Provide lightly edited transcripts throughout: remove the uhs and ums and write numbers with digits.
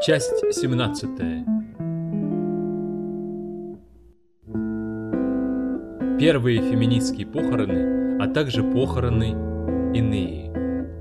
Часть 17. Первые феминистские похороны, а также похороны иные.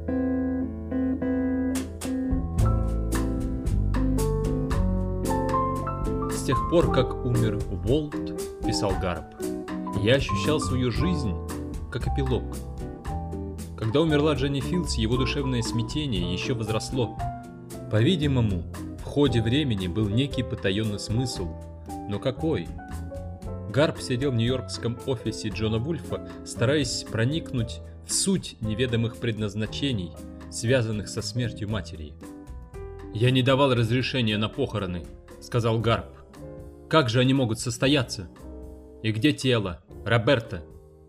С тех пор, как умер Уолт, писал Гарп, я ощущал свою жизнь как эпилог. Когда умерла Дженни Филдс, его душевное смятение еще возросло. По-видимому, в ходе времени был некий потаенный смысл. Но какой? Гарп сидел в нью-йоркском офисе Джона Вульфа, стараясь проникнуть в суть неведомых предназначений, связанных со смертью матери. «Я не давал разрешения на похороны», — сказал Гарп. «Как же они могут состояться? И где тело? Роберта?»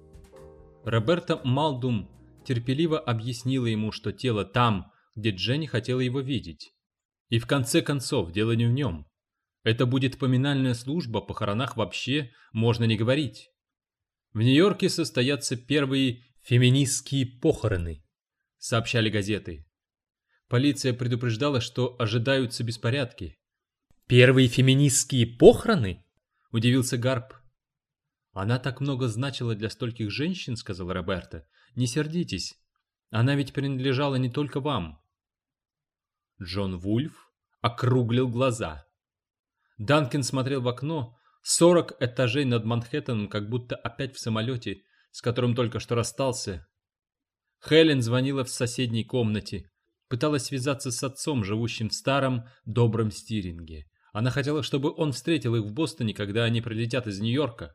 Роберта Малдум терпеливо объяснила ему, что тело там, где Дженни хотела его видеть. И в конце концов, дело не в нем. Это будет поминальная служба, о похоронах вообще можно не говорить. В Нью-Йорке состоятся первые феминистские похороны, сообщали газеты. Полиция предупреждала, что ожидаются беспорядки. «Первые феминистские похороны?» – удивился Гарп. «Она так много значила для стольких женщин», – сказала Роберта. «Не сердитесь, она ведь принадлежала не только вам». Джон Вульф округлил глаза. Данкин смотрел в окно. 40 этажей над Манхэттеном, как будто опять в самолете, с которым только что расстался. Хелен звонила в соседней комнате. Пыталась связаться с отцом, живущим в старом добром Стиринге. Она хотела, чтобы он встретил их в Бостоне, когда они прилетят из Нью-Йорка.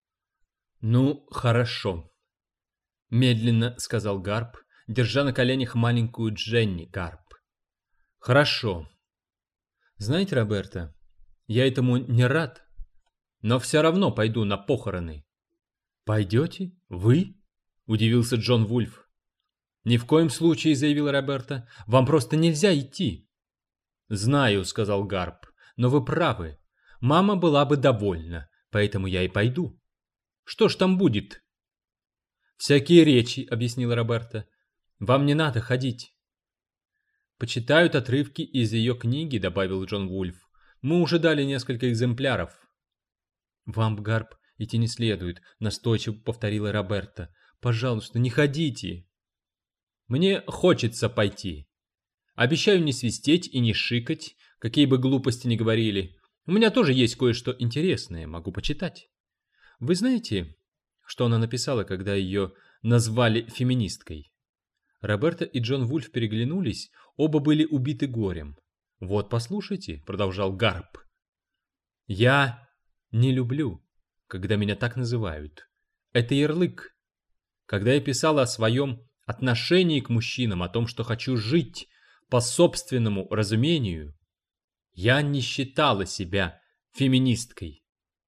«Ну, хорошо», — медленно сказал Гарп, держа на коленях маленькую Дженни Гарп. «Хорошо. Знаете, Роберта, я этому не рад, но все равно пойду на похороны». «Пойдете? Вы?» – удивился Джон Вульф. «Ни в коем случае», – заявила Роберта, – «вам просто нельзя идти». «Знаю», – сказал Гарп, – «но вы правы. Мама была бы довольна, поэтому я и пойду. Что ж там будет?» «Всякие речи», – объяснила Роберта. «Вам не надо ходить». «Почитают отрывки из ее книги», — добавил Джон Вульф. «Мы уже дали несколько экземпляров». «Вам, Гарп, идти не следует», — настойчиво повторила Роберта. «Пожалуйста, не ходите». «Мне хочется пойти. Обещаю не свистеть и не шикать, какие бы глупости ни говорили. У меня тоже есть кое-что интересное, могу почитать. Вы знаете, что она написала, когда ее назвали феминисткой?» Роберта и Джон Вульф переглянулись, оба были убиты горем. «Вот послушайте», — продолжал Гарп. «Я не люблю, когда меня так называют. Это ярлык. Когда я писала о своем отношении к мужчинам, о том, что хочу жить по собственному разумению, я не считала себя феминисткой».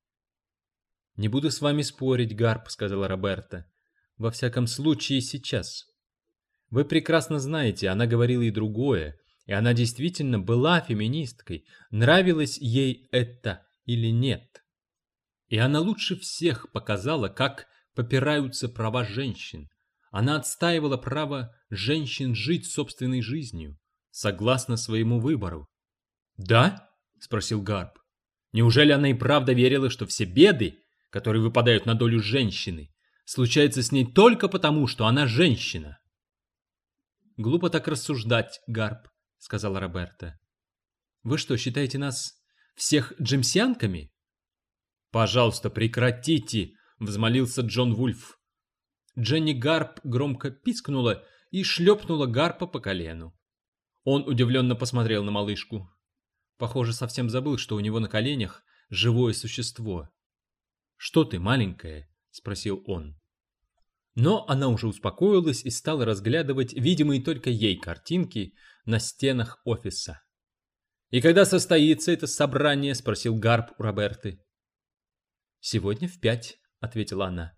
«Не буду с вами спорить, Гарп», — сказала Роберта. «Во всяком случае, сейчас. Вы прекрасно знаете, она говорила и другое, и она действительно была феминисткой, нравилось ей это или нет. И она лучше всех показала, как попираются права женщин. Она отстаивала право женщин жить собственной жизнью, согласно своему выбору». «Да?» – спросил Гарп. «Неужели она и правда верила, что все беды, которые выпадают на долю женщины, случаются с ней только потому, что она женщина?» «Глупо так рассуждать, Гарп», — сказала Роберта. «Вы что, считаете нас всех джемсианками?» «Пожалуйста, прекратите», — взмолился Джон Вульф. Дженни Гарп громко пискнула и шлепнула Гарпа по колену. Он удивленно посмотрел на малышку. Похоже, совсем забыл, что у него на коленях живое существо. «Что ты, маленькая?» — спросил он. Но она уже успокоилась и стала разглядывать видимые только ей картинки на стенах офиса. «И когда состоится это собрание?» – спросил Гарп у Роберты. «Сегодня в 5», – ответила она.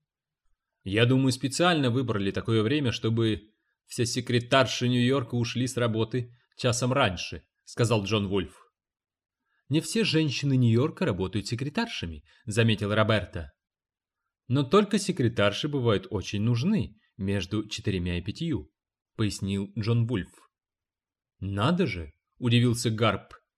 «Я думаю, специально выбрали такое время, чтобы все секретарши Нью-Йорка ушли с работы часом раньше», – сказал Джон Вульф. «Не все женщины Нью-Йорка работают секретаршами», – заметила Роберта. «Но только секретарши бывают очень нужны между 4 и 5, пояснил Джон Вульф. «Надо же!» – удивился Гарп.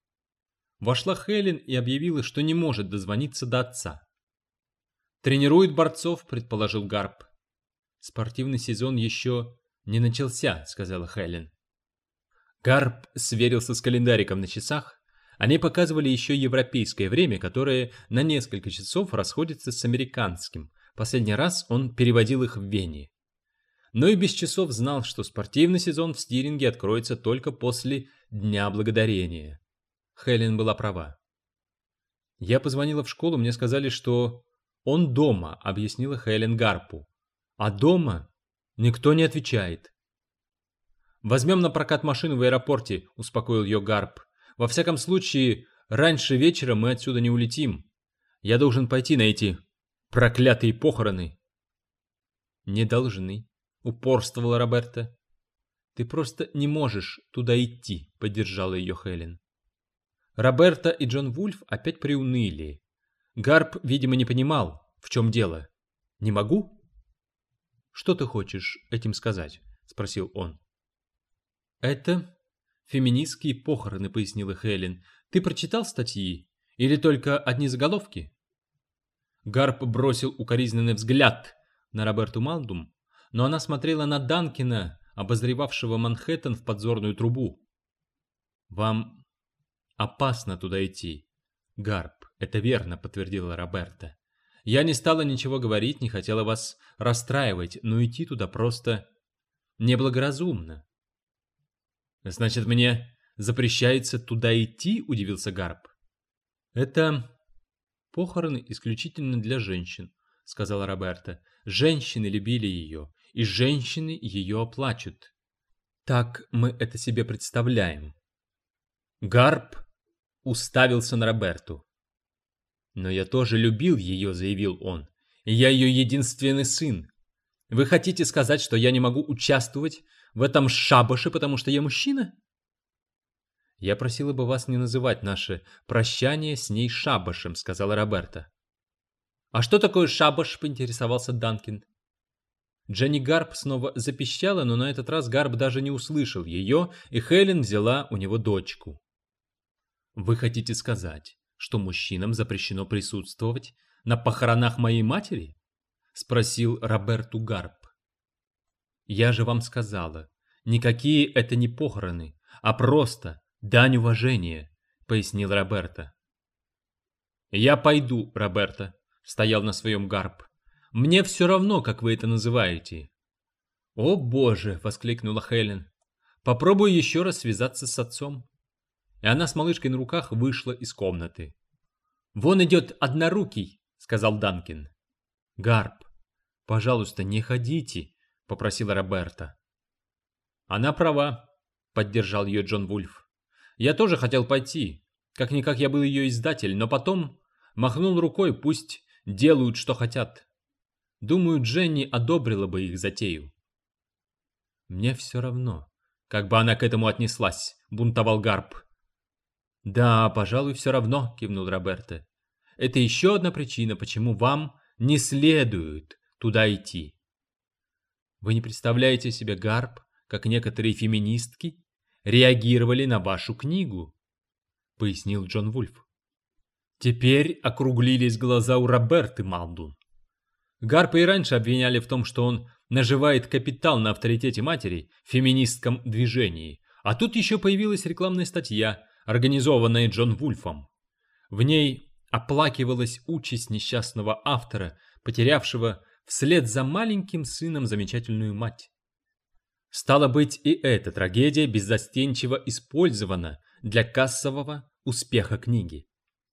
Вошла Хелен и объявила, что не может дозвониться до отца. «Тренирует борцов», — предположил Гарп. «Спортивный сезон еще не начался», — сказала Хелен. Гарп сверился с календариком на часах. Они показывали еще европейское время, которое на несколько часов расходится с американским. Последний раз он переводил их в Вене. Но и без часов знал, что спортивный сезон в Стиринге откроется только после Дня Благодарения. Хелен была права. «Я позвонила в школу, мне сказали, что он дома», — объяснила Хелен Гарпу. «А дома никто не отвечает». «Возьмем на прокат машину в аэропорте», — успокоил ее Гарп. «Во всяком случае, раньше вечера мы отсюда не улетим. Я должен пойти на эти проклятые похороны». «Не должны», — упорствовала Роберта. «Ты просто не можешь туда идти», — поддержала ее Хелен. Роберта и Джон Вульф опять приуныли. Гарп, видимо, не понимал, в чем дело. «Не могу?» «Что ты хочешь этим сказать?» — спросил он. «Это феминистские похороны», — пояснила Хелен. «Ты прочитал статьи? Или только одни заголовки?» Гарп бросил укоризненный взгляд на Роберту Малдум, но она смотрела на Данкина, обозревавшего Манхэттен в подзорную трубу. «Вам опасно туда идти, Гарп, это верно», — подтвердила Роберта. «Я не стала ничего говорить, не хотела вас расстраивать, но идти туда просто неблагоразумно». «Значит, мне запрещается туда идти?» — удивился Гарп. «Это похороны исключительно для женщин», — сказала Роберта. «Женщины любили ее, и женщины ее оплачут. Так мы это себе представляем». Гарп уставился на Роберту. «Но я тоже любил ее», — заявил он. «И я ее единственный сын. Вы хотите сказать, что я не могу участвовать в этом шабаше, потому что я мужчина?» «Я просила бы вас не называть наше прощание с ней шабашем», — сказала Роберта. «А что такое шабаш?» — поинтересовался Данкин. Дженни Гарп снова запищала, но на этот раз Гарп даже не услышал ее, и Хелен взяла у него дочку. «Вы хотите сказать, что мужчинам запрещено присутствовать на похоронах моей матери?» — спросил Роберту Гарп. «Я же вам сказала, никакие это не похороны, а просто дань уважения», — пояснил Роберта. «Я пойду, Роберта», — стоял на своем Гарп. «Мне все равно, как вы это называете». «О боже!» — воскликнула Хелен. «Попробуй еще раз связаться с отцом». И она с малышкой на руках вышла из комнаты. «Вон идет однорукий», — сказал Данкин. «Гарп, пожалуйста, не ходите», — попросила Роберта. «Она права», — поддержал ее Джон Вульф. «Я тоже хотел пойти. Как-никак я был ее издатель, но потом махнул рукой, пусть делают, что хотят. Думаю, Дженни одобрила бы их затею». «Мне все равно, как бы она к этому отнеслась», — бунтовал Гарп. «Да, пожалуй, все равно», — кивнул Роберта. «Это еще одна причина, почему вам не следует туда идти». «Вы не представляете себе, Гарп, как некоторые феминистки реагировали на вашу книгу», — пояснил Джон Вульф. Теперь округлились глаза у Роберты Малдун. Гарпа и раньше обвиняли в том, что он наживает капитал на авторитете матери в феминистском движении, а тут еще появилась рекламная статья, организованная Джон Вульфом. В ней оплакивалась участь несчастного автора, потерявшего вслед за маленьким сыном замечательную мать. Стало быть, и эта трагедия беззастенчиво использована для кассового успеха книги.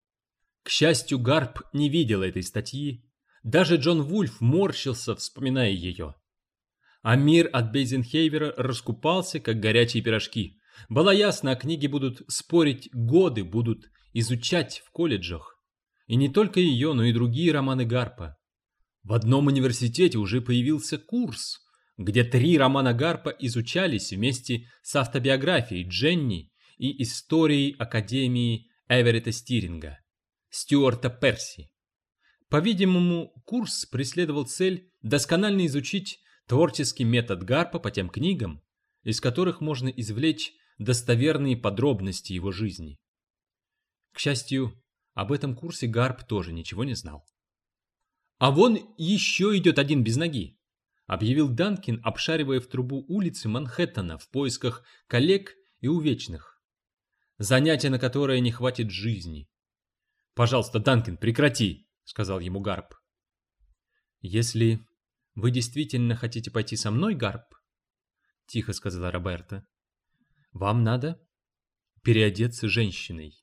К счастью, Гарп не видел этой статьи. Даже Джон Вульф морщился, вспоминая ее. А мир от Бейзенхейвера раскупался, как горячие пирожки. Было ясно, о книге будут спорить годы, будут изучать в колледжах. И не только ее, но и другие романы Гарпа. В одном университете уже появился курс, где 3 романа Гарпа изучались вместе с автобиографией Дженни и историей Академии Эверетта Стиринга, Стюарта Перси. По-видимому, курс преследовал цель досконально изучить творческий метод Гарпа по тем книгам, из которых можно извлечь достоверные подробности его жизни. К счастью, об этом курсе Гарп тоже ничего не знал. «А вон еще идет один без ноги», — объявил Данкин, обшаривая в трубу улицы Манхэттена в поисках коллег и увечных. Занятие, на которое не хватит жизни. «Пожалуйста, Данкин, прекрати», — сказал ему Гарп. «Если вы действительно хотите пойти со мной, Гарп, — тихо сказала Роберта, — вам надо переодеться женщиной.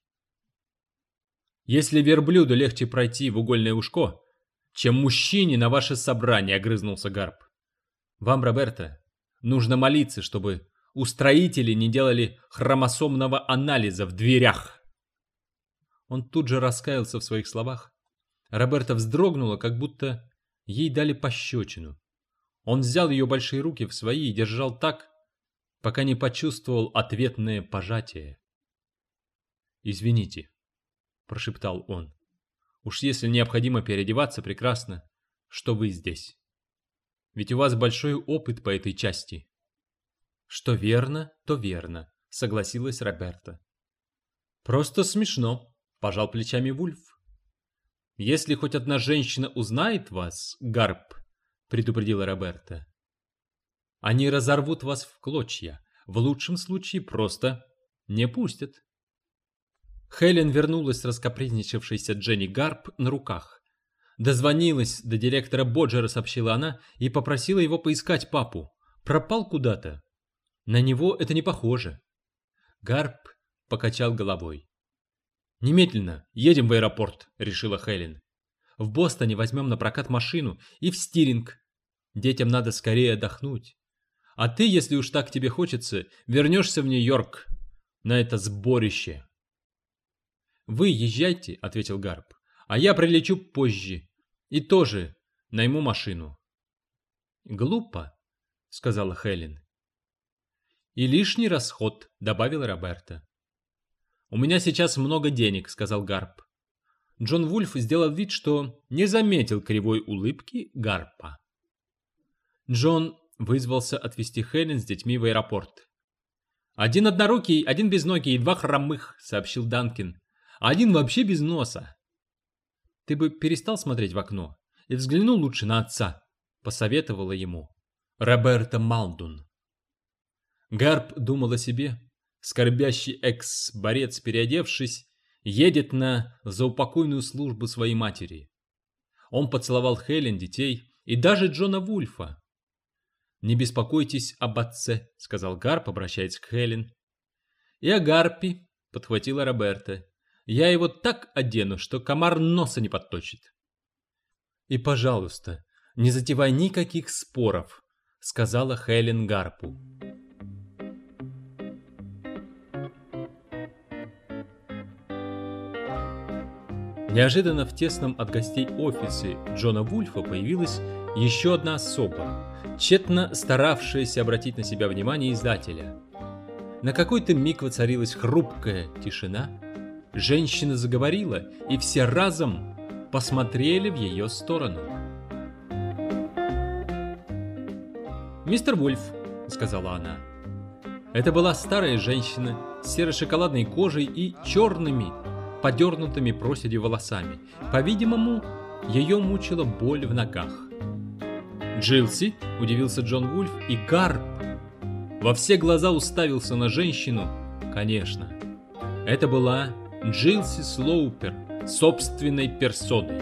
Если верблюду легче пройти в угольное ушко, чем мужчине на ваше собрание, — огрызнулся Гарп. Вам, Роберта, нужно молиться, чтобы устроители не делали хромосомного анализа в дверях». Он тут же раскаялся в своих словах. Роберта вздрогнула, как будто ей дали пощечину. Он взял ее большие руки в свои и держал так, пока не почувствовал ответное пожатие. «Извините», — прошептал он. «Уж если необходимо переодеваться, прекрасно, что вы здесь. Ведь у вас большой опыт по этой части». «Что верно, то верно», — согласилась Роберта. «Просто смешно», — пожал плечами Вульф. «Если хоть одна женщина узнает вас, Гарп, — предупредила Роберта, — они разорвут вас в клочья, в лучшем случае просто не пустят». Хелен вернулась с раскапризничавшейся Дженни Гарп на руках. Дозвонилась до директора Боджера, сообщила она, и попросила его поискать папу. Пропал куда-то. На него это не похоже. Гарп покачал головой. «Немедленно едем в аэропорт», — решила Хелен. «В Бостоне возьмем на прокат машину и в Стиринг. Детям надо скорее отдохнуть. А ты, если уж так тебе хочется, вернешься в Нью-Йорк на это сборище». «Вы езжайте», — ответил Гарп, — «а я прилечу позже и тоже найму машину». «Глупо», — сказала Хелен. «И лишний расход», — добавила Роберта. «У меня сейчас много денег», — сказал Гарп. Джон Вульф сделал вид, что не заметил кривой улыбки Гарпа. Джон вызвался отвезти Хелен с детьми в аэропорт. «Один однорукий, один безногий и два хромых», — сообщил Данкин. «А один вообще без носа». «Ты бы перестал смотреть в окно и взглянул лучше на отца», — посоветовала ему Роберта Малдун. Гарп думал о себе. Скорбящий экс-борец, переодевшись, едет на заупокойную службу своей матери. Он поцеловал Хелен, детей и даже Джона Вульфа. «Не беспокойтесь об отце», — сказал Гарп, обращаясь к Хелен. «И о Гарпе», — подхватила Роберта. «Я его так одену, что комар носа не подточит». «И, пожалуйста, не затевай никаких споров», — сказала Хелен Гарпу. Неожиданно в тесном от гостей офисе Джона Вульфа появилась еще одна особа, тщетно старавшаяся обратить на себя внимание издателя. На какой-то миг воцарилась хрупкая тишина, женщина заговорила, и все разом посмотрели в ее сторону. «Мистер Вульф», — сказала она. Это была старая женщина с серо-шоколадной кожей и черными, подернутыми проседью волосами. По-видимому, ее мучила боль в ногах. «Джилси?» – удивился Джон Вульф, и Гарп во все глаза уставился на женщину. Конечно, это была Джилси Слоупер собственной персоной.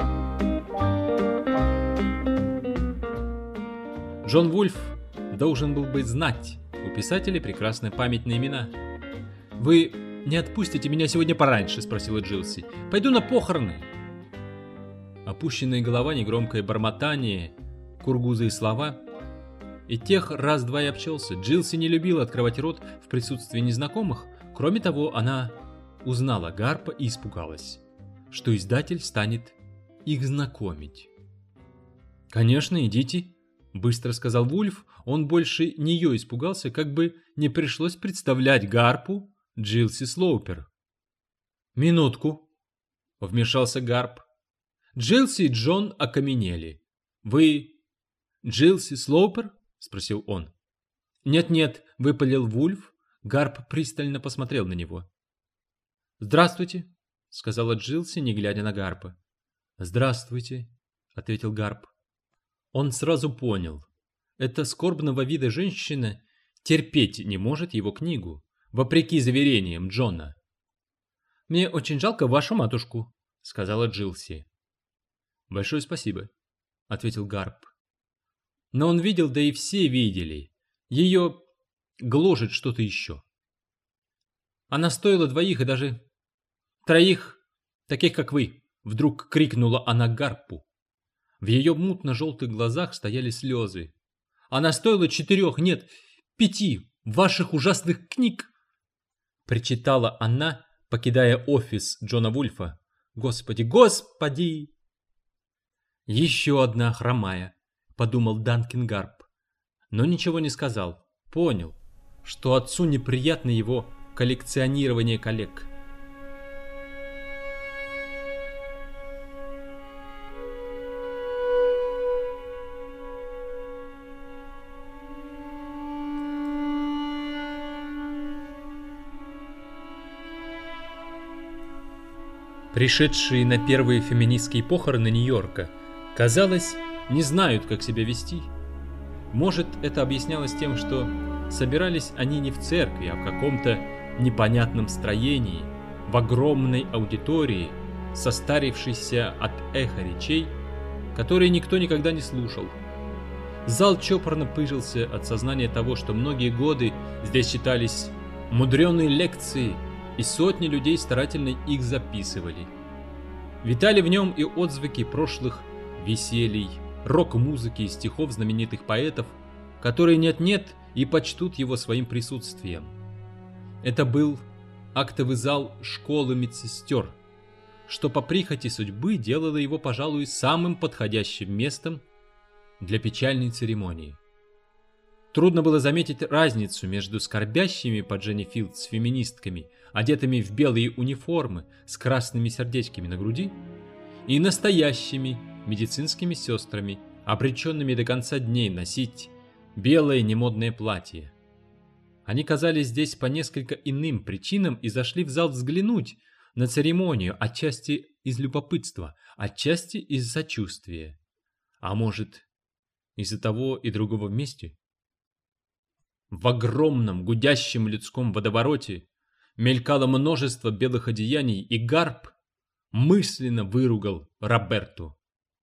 Джон Вульф должен был бы знать, у писателей прекрасная память на имена. «Вы не отпустите меня сегодня пораньше?» — спросила Джилси. «Пойду на похороны». Опущенная голова, негромкое бормотание, кургузые слова. И тех раз-два и обчелся. Джилси не любила открывать рот в присутствии незнакомых. Кроме того, она узнала Гарпа и испугалась, что издатель станет их знакомить. «Конечно, идите», — быстро сказал Вульф. Он больше нее испугался, как бы не пришлось представлять Гарпу Джилси Слоупер. «Минутку», — вмешался Гарп. Джилси и Джон окаменели. «Вы Джилси Слоупер?» — спросил он. «Нет-нет», — выпалил Вульф. Гарп пристально посмотрел на него. «Здравствуйте», сказала Джилси, не глядя на Гарпа. «Здравствуйте», — ответил Гарп. Он сразу понял. Эта скорбного вида женщина терпеть не может его книгу, вопреки заверениям Джона. «Мне очень жалко вашу матушку», — сказала Джилси. «Большое спасибо», — ответил Гарп. Но он видел, да и все видели. Ее гложет что-то еще. Она стоила 2 и даже 3, таких как вы, вдруг крикнула она Гарпу. В ее мутно-желтых глазах стояли слезы. Она стоила 4, нет, 5 ваших ужасных книг, причитала она, покидая офис Джона Вульфа. Господи, господи! Еще одна хромая, подумал Данкин Гарп, но ничего не сказал. Понял, что отцу неприятно его коллекционирование коллег. Пришедшие на первые феминистские похороны Нью-Йорка, казалось, не знают, как себя вести. Может, это объяснялось тем, что собирались они не в церкви, а в каком-то непонятном строении, в огромной аудитории, состарившейся от эха речей, которые никто никогда не слушал. Зал чопорно пыжился от сознания того, что многие годы здесь читались мудреные лекции, и сотни людей старательно их записывали. Витали в нем и отзвуки прошлых веселий, рок-музыки и стихов знаменитых поэтов, которые нет-нет и почтут его своим присутствием. Это был актовый зал школы медсестер, что по прихоти судьбы делало его, пожалуй, самым подходящим местом для печальной церемонии. Трудно было заметить разницу между скорбящими по Дженни Филдс феминистками, одетыми в белые униформы с красными сердечками на груди, и настоящими медицинскими сестрами, обреченными до конца дней носить белое немодное платье. Они казались здесь по несколько иным причинам и зашли в зал взглянуть на церемонию, отчасти из любопытства, отчасти из сочувствия, а может, из-за того и другого вместе. В огромном гудящем людском водовороте мелькало множество белых одеяний, и Гарп мысленно выругал Роберту.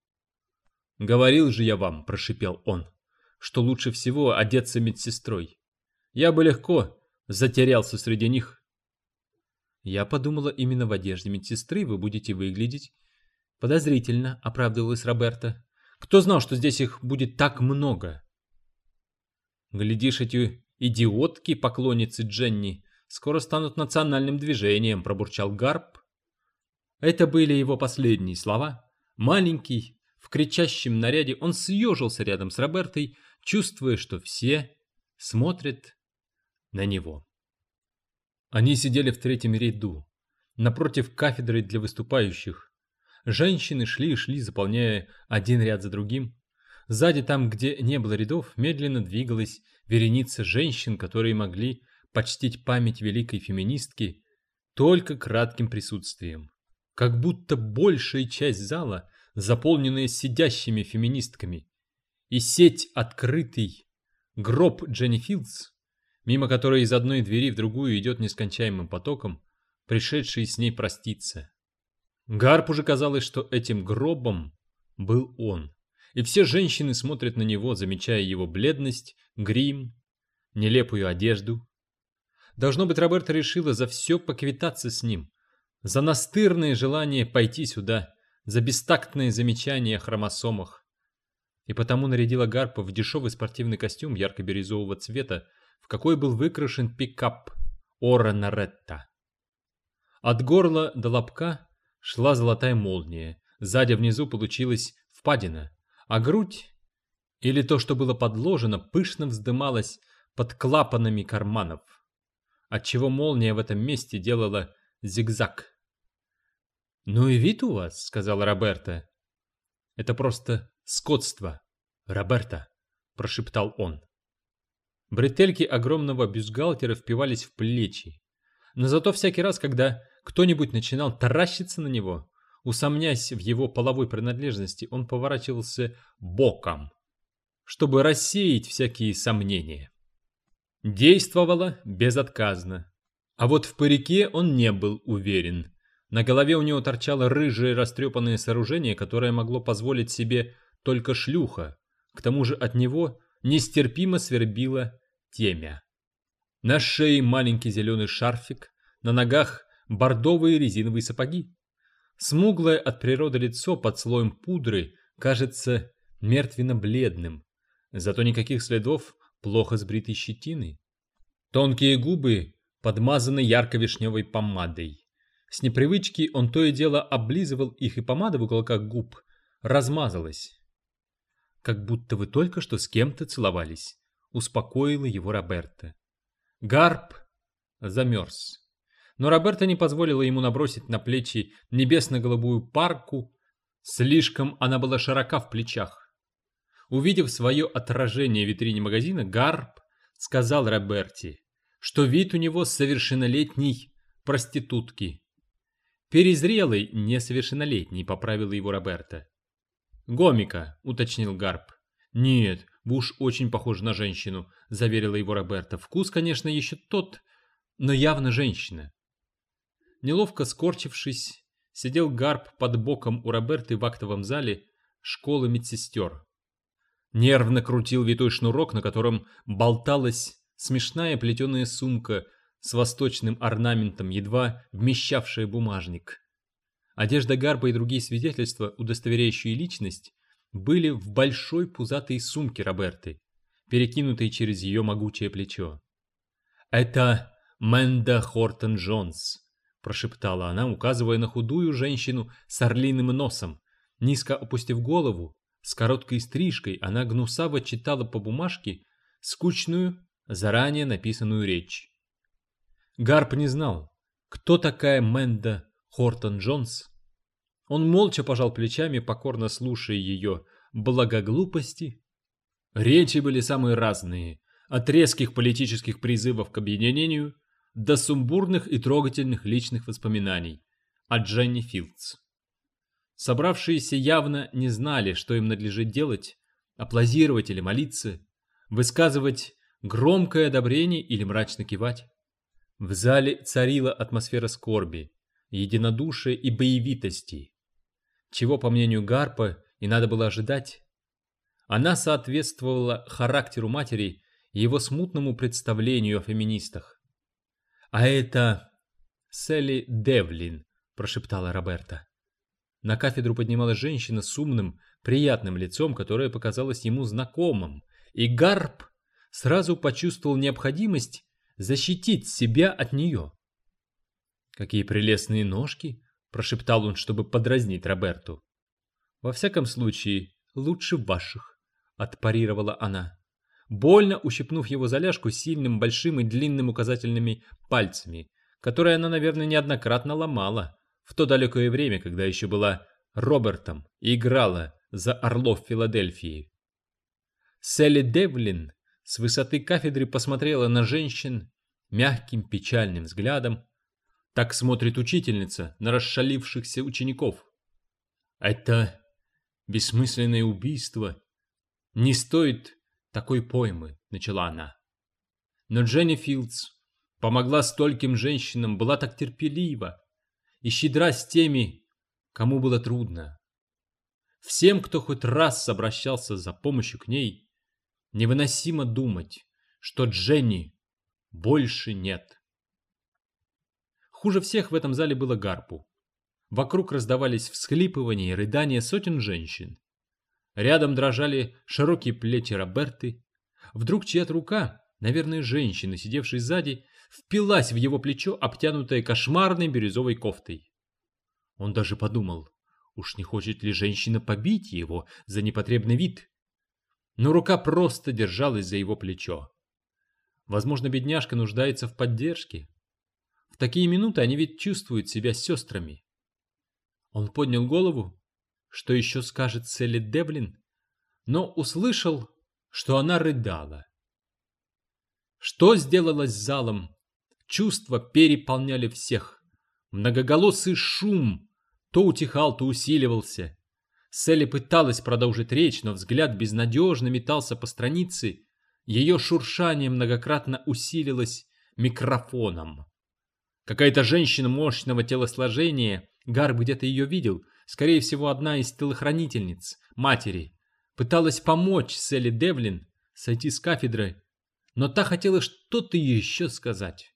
«Говорил же я вам», — прошипел он, — «что лучше всего одеться медсестрой. Я бы легко затерялся среди них». «Я подумала, именно в одежде медсестры вы будете выглядеть подозрительно», — оправдывалась Роберта. «Кто знал, что здесь их будет так много?» «Глядишь, эти идиотки, поклонницы Дженни, скоро станут национальным движением», — пробурчал Гарп. Это были его последние слова. Маленький, в кричащем наряде, он съежился рядом с Робертой, чувствуя, что все смотрят на него. Они сидели в 3-м ряду, напротив кафедры для выступающих. Женщины шли и шли, заполняя один ряд за другим. Сзади, там, где не было рядов, медленно двигалась вереница женщин, которые могли почтить память великой феминистки только кратким присутствием. Как будто большая часть зала, заполненная сидящими феминистками, и сеть открытый гроб Дженни Филдс, мимо которой из одной двери в другую идет нескончаемым потоком, пришедший с ней проститься. Гарпу же казалось, что этим гробом был он. И все женщины смотрят на него, замечая его бледность, грим, нелепую одежду. Должно быть, Роберта решила за все поквитаться с ним, за настырное желание пойти сюда, за бестактные замечания о хромосомах. И потому нарядила Гарпа в дешевый спортивный костюм ярко-бирюзового цвета, в какой был выкрашен пикап Орена Ретта. От горла до лобка шла золотая молния, сзади внизу получилась впадина, а грудь, или то, что было подложено, пышно вздымалась под клапанами карманов, отчего молния в этом месте делала зигзаг. «Ну и вид у вас», — сказала Роберта. «Это просто скотство, Роберта», — прошептал он. Бретельки огромного бюстгальтера впивались в плечи, но зато всякий раз, когда кто-нибудь начинал таращиться на него, усомнясь в его половой принадлежности, он поворачивался боком, чтобы рассеять всякие сомнения. Действовало безотказно. А вот в парике он не был уверен. На голове у него торчало рыжее растрепанное сооружение, которое могло позволить себе только шлюха. К тому же от него нестерпимо свербило темя. На шее маленький зеленый шарфик, на ногах бордовые резиновые сапоги. Смуглое от природы лицо под слоем пудры кажется мертвенно-бледным, зато никаких следов плохо сбритой щетины. Тонкие губы подмазаны ярко-вишневой помадой. С непривычки он то и дело облизывал их, и помада в уголках губ размазалась. «Как будто вы только что с кем-то целовались», — успокоила его Роберта. Гарп замерз. Но Роберта не позволила ему набросить на плечи небесно-голубую парку, слишком она была широка в плечах. Увидев свое отражение в витрине магазина, Гарп сказал Роберте, что вид у него совершеннолетней проститутки. «Перезрелый, несовершеннолетний», — поправила его Роберта. «Гомика», — уточнил Гарп. «Нет, вы уж очень похожи на женщину», — заверила его Роберта. «Вкус, конечно, еще тот, но явно женщина». Неловко скорчившись, сидел Гарп под боком у Роберты в актовом зале школы медсестер. Нервно крутил витой шнурок, на котором болталась смешная плетеная сумка с восточным орнаментом, едва вмещавшая бумажник. Одежда Гарпа и другие свидетельства, удостоверяющие личность, были в большой пузатой сумке Роберты, перекинутой через ее могучее плечо. «Это Мэнда Хортон-Джонс», — прошептала она, указывая на худую женщину с орлиным носом. Низко опустив голову, с короткой стрижкой, она гнусаво читала по бумажке скучную, заранее написанную речь. Гарп не знал, кто такая Мэнда Хортон-Джонс. Он молча пожал плечами, покорно слушая ее благоглупости. Речи были самые разные, от резких политических призывов к объединению до сумбурных и трогательных личных воспоминаний о Дженни Филдс. Собравшиеся явно не знали, что им надлежит делать, аплодировать или молиться, высказывать громкое одобрение или мрачно кивать. В зале царила атмосфера скорби, единодушия и боевитости, чего, по мнению Гарпа, и надо было ожидать. Она соответствовала характеру матери и его смутному представлению о феминистах. «А это Селли Девлин», – прошептала Роберта. На кафедру поднималась женщина с умным, приятным лицом, которое показалось ему знакомым, и Гарп сразу почувствовал необходимость защитить себя от нее. «Какие прелестные ножки!» – прошептал он, чтобы подразнить Роберту. «Во всяком случае, лучше ваших», – отпарировала она, больно ущипнув его за ляжку сильным, большим и длинным указательными пальцами, которые она, наверное, неоднократно ломала в то далекое время, когда еще была Робертом и играла за Орлов Филадельфии. Селли Девлин с высоты кафедры посмотрела на женщин мягким печальным взглядом. Так смотрит учительница на расшалившихся учеников. «Это бессмысленное убийство не стоит такой поймы», — начала она. Но Дженни Филдс помогла стольким женщинам, была так терпелива и щедра с теми, кому было трудно. Всем, кто хоть раз обращался за помощью к ней, невыносимо думать, что Дженни больше нет. Хуже всех в этом зале было Гарпу. Вокруг раздавались всхлипывания и рыдания сотен женщин. Рядом дрожали широкие плечи Роберты. Вдруг чья-то рука, наверное, женщины, сидевшей сзади, впилась в его плечо, обтянутое кошмарной бирюзовой кофтой. Он даже подумал, уж не хочет ли женщина побить его за непотребный вид. Но рука просто держалась за его плечо. Возможно, бедняжка нуждается в поддержке. В такие минуты они ведь чувствуют себя сестрами. Он поднял голову, что еще скажет Селли Девлин, но услышал, что она рыдала. Что сделалось с залом? Чувства переполняли всех. Многоголосый шум то утихал, то усиливался. Селли пыталась продолжить речь, но взгляд безнадежно метался по странице. Ее шуршание многократно усилилось микрофоном. Какая-то женщина мощного телосложения, Гарп где-то ее видел, скорее всего, одна из телохранительниц, матери, пыталась помочь Селли Девлин сойти с кафедры, но та хотела что-то еще сказать.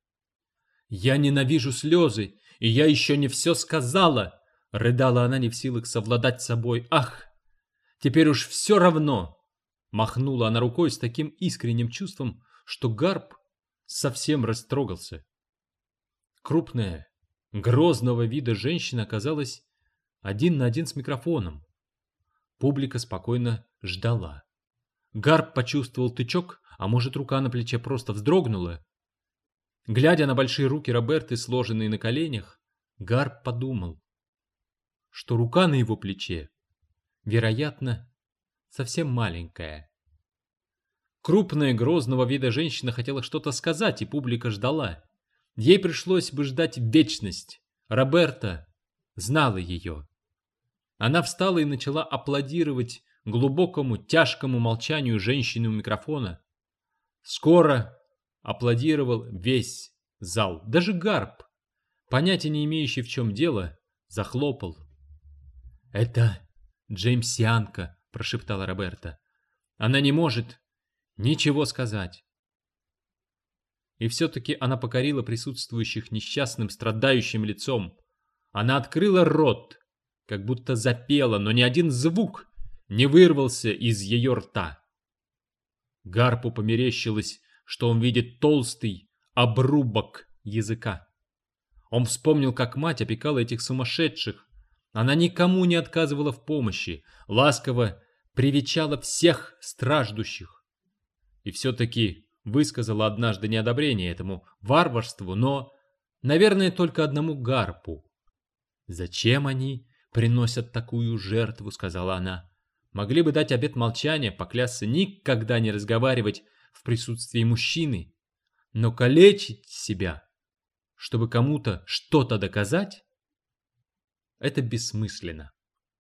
«Я ненавижу слезы, и я еще не все сказала!» — рыдала она, не в силах совладать с собой. «Ах, теперь уж все равно!» — махнула она рукой с таким искренним чувством, что Гарп совсем растрогался. Крупная, грозного вида женщина оказалась один на один с микрофоном. Публика спокойно ждала. Гарп почувствовал тычок, а может, рука на плече просто вздрогнула. Глядя на большие руки Роберты, сложенные на коленях, Гарп подумал, что рука на его плече, вероятно, совсем маленькая. Крупная, грозного вида женщина хотела что-то сказать, и публика ждала. Ей пришлось бы ждать вечность. Роберта знала ее. Она встала и начала аплодировать глубокому, тяжкому молчанию женщины у микрофона. Скоро аплодировал весь зал. Даже Гарп, понятия не имеющий, в чем дело, захлопал. «Это джеймсианка», — прошептала Роберта. «Она не может ничего сказать». И все-таки она покорила присутствующих несчастным, страдающим лицом. Она открыла рот, как будто запела, но ни один звук не вырвался из ее рта. Гарпу померещилось, что он видит толстый обрубок языка. Он вспомнил, как мать опекала этих сумасшедших. Она никому не отказывала в помощи, ласково привечала всех страждущих. И все-таки высказала однажды неодобрение этому варварству, но, наверное, только одному Гарпу. «Зачем они приносят такую жертву?» — сказала она. «Могли бы дать обет молчания, поклясться никогда не разговаривать в присутствии мужчины, но калечить себя, чтобы кому-то что-то доказать, это бессмысленно».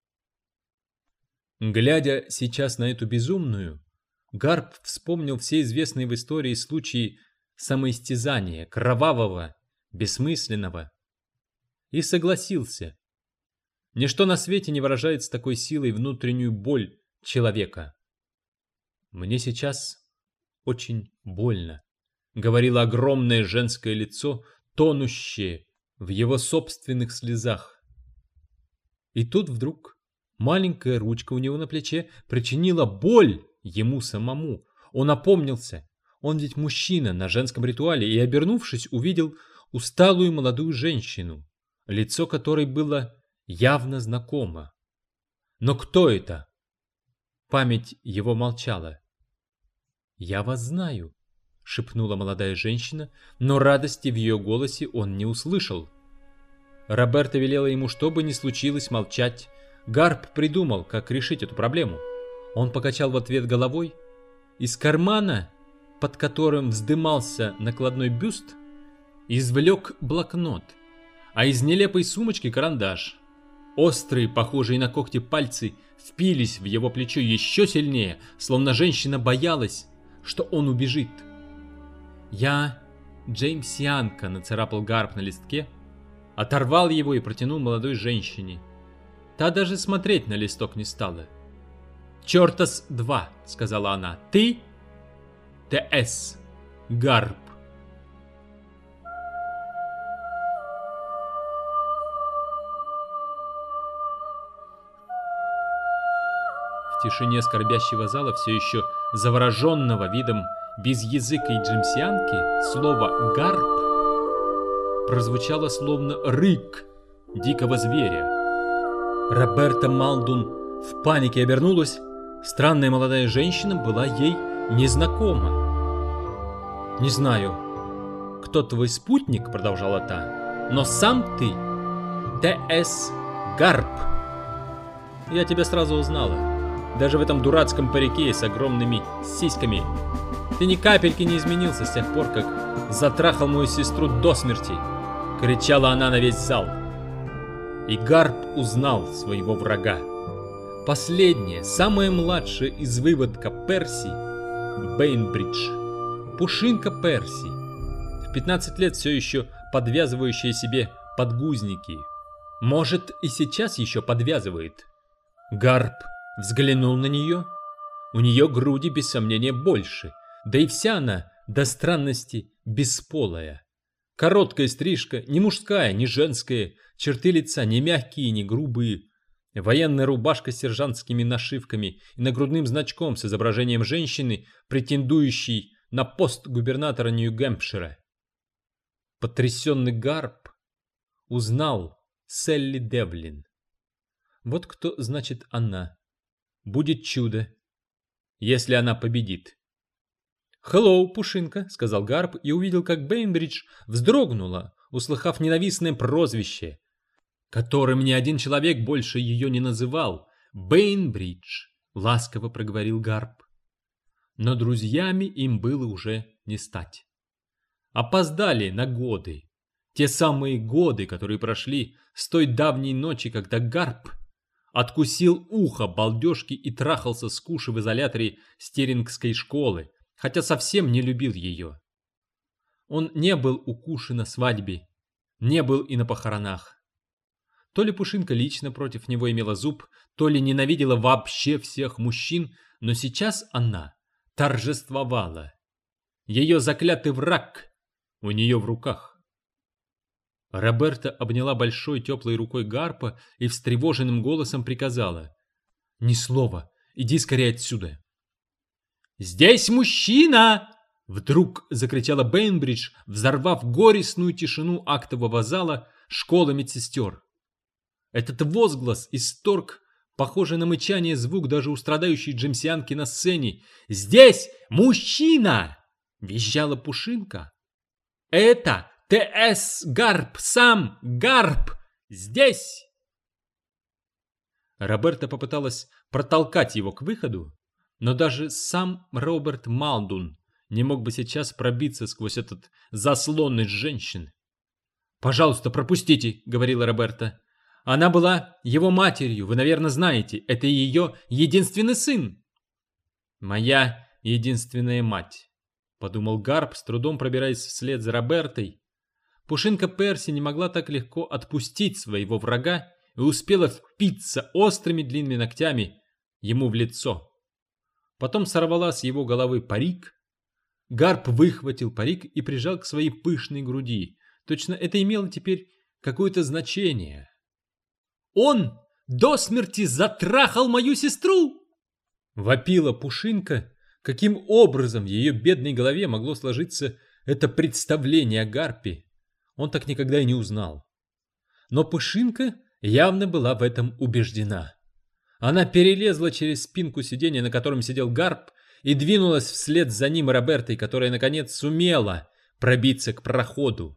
Глядя сейчас на эту безумную, Гарп вспомнил все известные в истории случаи самоистязания, кровавого, бессмысленного, и согласился. Ничто на свете не выражает с такой силой внутреннюю боль человека. «Мне сейчас очень больно», — говорило огромное женское лицо, тонущее в его собственных слезах. И тут вдруг маленькая ручка у него на плече причинила боль ему самому. Он опомнился. Он ведь мужчина на женском ритуале, и, обернувшись, увидел усталую молодую женщину, лицо которой было явно знакомо. Но кто это? Память его молчала. «Я вас знаю», — шепнула молодая женщина, но радости в ее голосе он не услышал. Роберта велела ему, что бы ни случилось, молчать. Гарп придумал, как решить эту проблему. Он покачал в ответ головой. Из кармана, под которым вздымался накладной бюст, извлек блокнот, а из нелепой сумочки карандаш. Острые, похожие на когти пальцы впились в его плечо еще сильнее, словно женщина боялась, что он убежит. «Я джеймсианка», — нацарапал Гарп на листке, оторвал его и протянул молодой женщине. Та даже смотреть на листок не стала. «Чертас 2», — сказала она. «Ты Т.С. Гарп». В тишине скорбящего зала, все еще завороженного видом безязыкой джеймсианки, слово «гарп» прозвучало словно рык дикого зверя. Роберта Малдун в панике обернулась. Странная молодая женщина была ей незнакома. «Не знаю, кто твой спутник», — продолжала та, — «но сам ты Т.С. Гарп. Я тебя сразу узнала. Даже в этом дурацком парике с огромными сиськами. Ты ни капельки не изменился с тех пор, как затрахал мою сестру до смерти. кричала она на весь зал. И Гарп узнал своего врага. Последняя, самая младшая из выводка Перси — Бейнбридж. Пушинка Перси. В 15 лет все еще подвязывающая себе подгузники. Может, и сейчас еще подвязывает. Гарп взглянул на нее. У нее груди, без сомнения, больше. Да и вся она, до странности, бесполая. Короткая стрижка, не мужская, не женская. Черты лица не мягкие, не грубые. Военная рубашка с сержантскими нашивками и нагрудным значком с изображением женщины, претендующей на пост губернатора Нью-Гэмпшира. Потрясенный Гарп узнал Селли Девлин. Вот кто, значит, она. Будет чудо, если она победит. «Хеллоу, Пушинка», — сказал Гарп и увидел, как Бейнбридж вздрогнула, услыхав ненавистное прозвище, которым ни один человек больше ее не называл. «Бейнбридж», — ласково проговорил Гарп. Но друзьями им было уже не стать. Опоздали на годы. Те самые годы, которые прошли с той давней ночи, когда Гарп откусил ухо балдежки и трахался с Куши в изоляторе Стерингской школы, хотя совсем не любил ее. Он не был у Куши на свадьбе, не был и на похоронах. То ли Пушинка лично против него имела зуб, то ли ненавидела вообще всех мужчин, но сейчас она торжествовала. Ее заклятый враг у нее в руках. Роберта обняла большой теплой рукой Гарпа и встревоженным голосом приказала: «Ни слова, иди скорее отсюда». «Здесь мужчина!» — вдруг закричала Бейнбридж, взорвав горестную тишину актового зала школы медсестер. Этот возглас исторг, похожий на мычание звук даже у страдающей джемсианки на сцене. «Здесь мужчина!» — визжала Пушинка. «Это Т.С. Гарп, сам Гарп, здесь!» Роберта попыталась протолкать его к выходу, но даже сам Роберт Малдун не мог бы сейчас пробиться сквозь этот заслон из женщин. «Пожалуйста, пропустите», — говорила Роберта. «Она была его матерью, вы, наверное, знаете. Это ее единственный сын». «Моя единственная мать», — подумал Гарп, с трудом пробираясь вслед за Робертой. Пушинка Перси не могла так легко отпустить своего врага и успела впиться острыми длинными ногтями ему в лицо. Потом сорвала с его головы парик. Гарп выхватил парик и прижал к своей пышной груди. Точно это имело теперь какое-то значение. «Он до смерти затрахал мою сестру!» Вопила Пушинка. Каким образом в ее бедной голове могло сложиться это представление о Гарпе, он так никогда и не узнал. Но Пушинка явно была в этом убеждена. Она перелезла через спинку сиденья, на котором сидел Гарп, и двинулась вслед за ним Робертой, которая, наконец, сумела пробиться к проходу.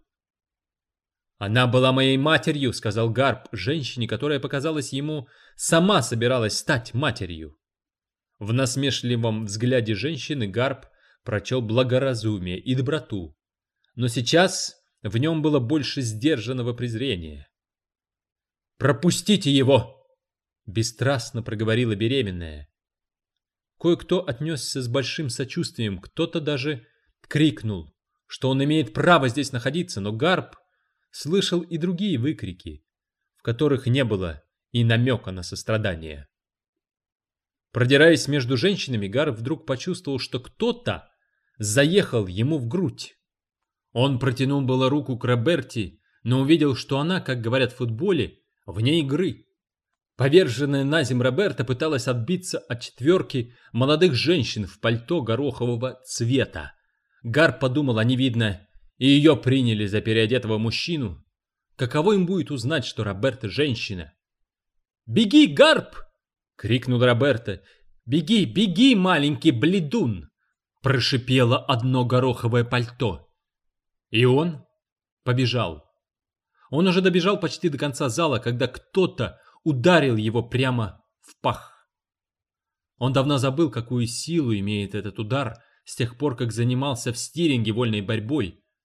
«Она была моей матерью», — сказал Гарп женщине, которая, показалось ему, сама собиралась стать матерью. В насмешливом взгляде женщины Гарп прочел благоразумие и доброту, но сейчас в нем было больше сдержанного презрения. «Пропустите его!» — бесстрастно проговорила беременная. Кое-кто отнесся с большим сочувствием, кто-то даже крикнул, что он имеет право здесь находиться, но Гарп слышал и другие выкрики, в которых не было и намека на сострадание. Продираясь между женщинами, Гарп вдруг почувствовал, что кто-то заехал ему в грудь. Он протянул было руку к Роберте, но увидел, что она, как говорят в футболе, вне игры. Поверженная на землю Роберта пыталась отбиться от четверки молодых женщин в пальто горохового цвета. Гарп подумал, они, видно, и ее приняли за переодетого мужчину. Каково им будет узнать, что Роберта женщина? «Беги, Гарп!» — крикнул Роберта. «Беги, беги, маленький бледун!» — прошипело одно гороховое пальто. И он побежал. Он уже добежал почти до конца зала, когда кто-то ударил его прямо в пах. Он давно забыл, какую силу имеет этот удар, с тех пор, как занимался в стиринге вольной борьбой.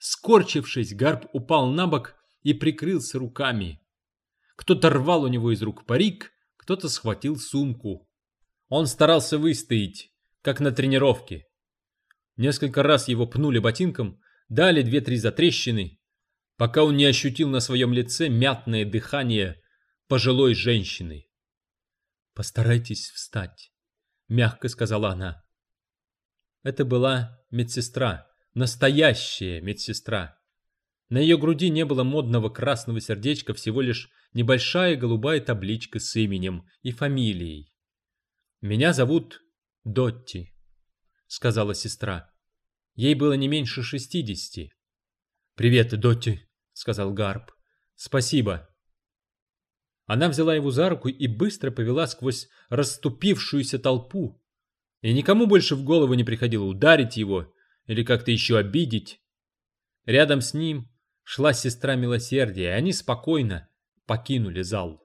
Скорчившись, Гарп упал на бок и прикрылся руками. Кто-то рвал у него из рук парик, кто-то схватил сумку. Он старался выстоять, как на тренировке. Несколько раз его пнули ботинком, дали 2-3 затрещины, пока он не ощутил на своем лице мятное дыхание пожилой женщины. «Постарайтесь встать», — мягко сказала она. Это была медсестра, настоящая медсестра. На ее груди не было модного красного сердечка, всего лишь небольшая голубая табличка с именем и фамилией. «Меня зовут Дотти», — сказала сестра. Ей было не меньше 60. «Привет, Дотти», — сказал Гарп. «Спасибо». Она взяла его за руку и быстро повела сквозь расступившуюся толпу. И никому больше в голову не приходило ударить его или как-то еще обидеть. Рядом с ним шла сестра милосердия, и они спокойно покинули зал.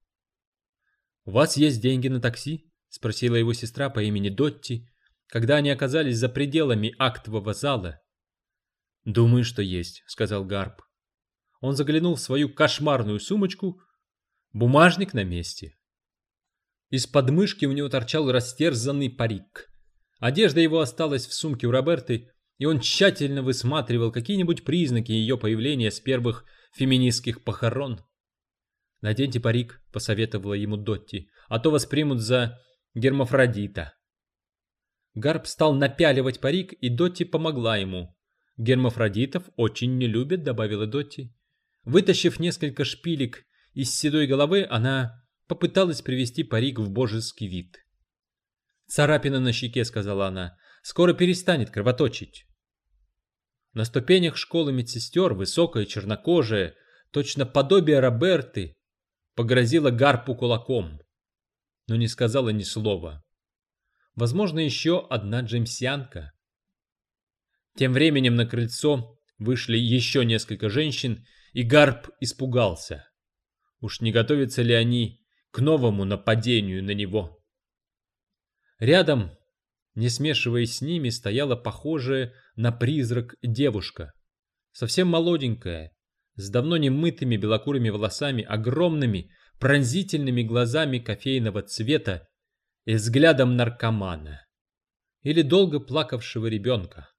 «У вас есть деньги на такси?» — спросила его сестра по имени Дотти, когда они оказались за пределами актового зала. «Думаю, что есть», — сказал Гарп. Он заглянул в свою кошмарную сумочку. Бумажник на месте. Из подмышки у него торчал растерзанный парик. Одежда его осталась в сумке у Роберты, и он тщательно высматривал какие-нибудь признаки ее появления с первых феминистских похорон. «Наденьте парик», — посоветовала ему Дотти, — «а то вас примут за гермафродита». Гарп стал напяливать парик, и Дотти помогла ему. «Гермафродитов очень не любят», — добавила Дотти. Вытащив несколько шпилек из седой головы, она попыталась привести парик в божеский вид. «Царапина на щеке», — сказала она, — «скоро перестанет кровоточить». На ступенях школы медсестер, высокая, чернокожая, точно подобие Роберты, погрозила Гарпу кулаком, но не сказала ни слова. Возможно, еще одна джеймсианка. Тем временем на крыльцо вышли еще несколько женщин, и Гарп испугался. Уж не готовятся ли они к новому нападению на него? Рядом, не смешиваясь с ними, стояла похожая на призрак девушка. Совсем молоденькая, с давно не мытыми белокурыми волосами, огромными пронзительными глазами кофейного цвета и взглядом наркомана или долго плакавшего ребенка.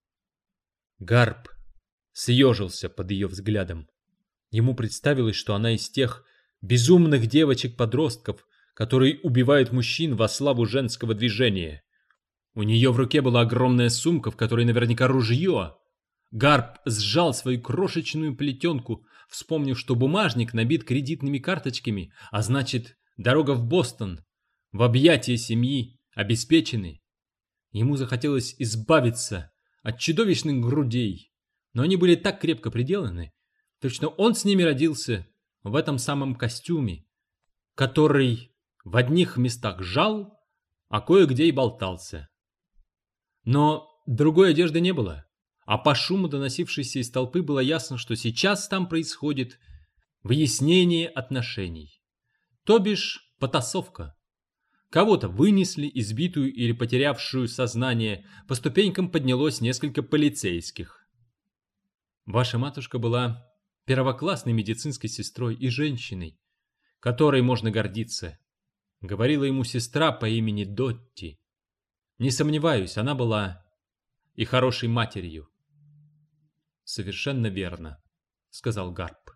Гарп съежился под ее взглядом. Ему представилось, что она из тех безумных девочек-подростков, которые убивают мужчин во славу женского движения. У нее в руке была огромная сумка, в которой наверняка ружье. Гарп сжал свою крошечную плетенку, вспомнив, что бумажник набит кредитными карточками, а значит, дорога в Бостон, в объятия семьи обеспечены. Ему захотелось избавиться от чудовищных грудей, но они были так крепко приделаны, точно он с ними родился в этом самом костюме, который в одних местах жал, а кое-где и болтался. Но другой одежды не было, а по шуму, доносившейся из толпы, было ясно, что сейчас там происходит выяснение отношений, то бишь потасовка. Кого-то вынесли, избитую или потерявшую сознание, по ступенькам поднялось несколько полицейских. Ваша матушка была первоклассной медицинской сестрой и женщиной, которой можно гордиться, говорила ему сестра по имени Дотти. Не сомневаюсь, она была и хорошей матерью. Совершенно верно, сказал Гарп.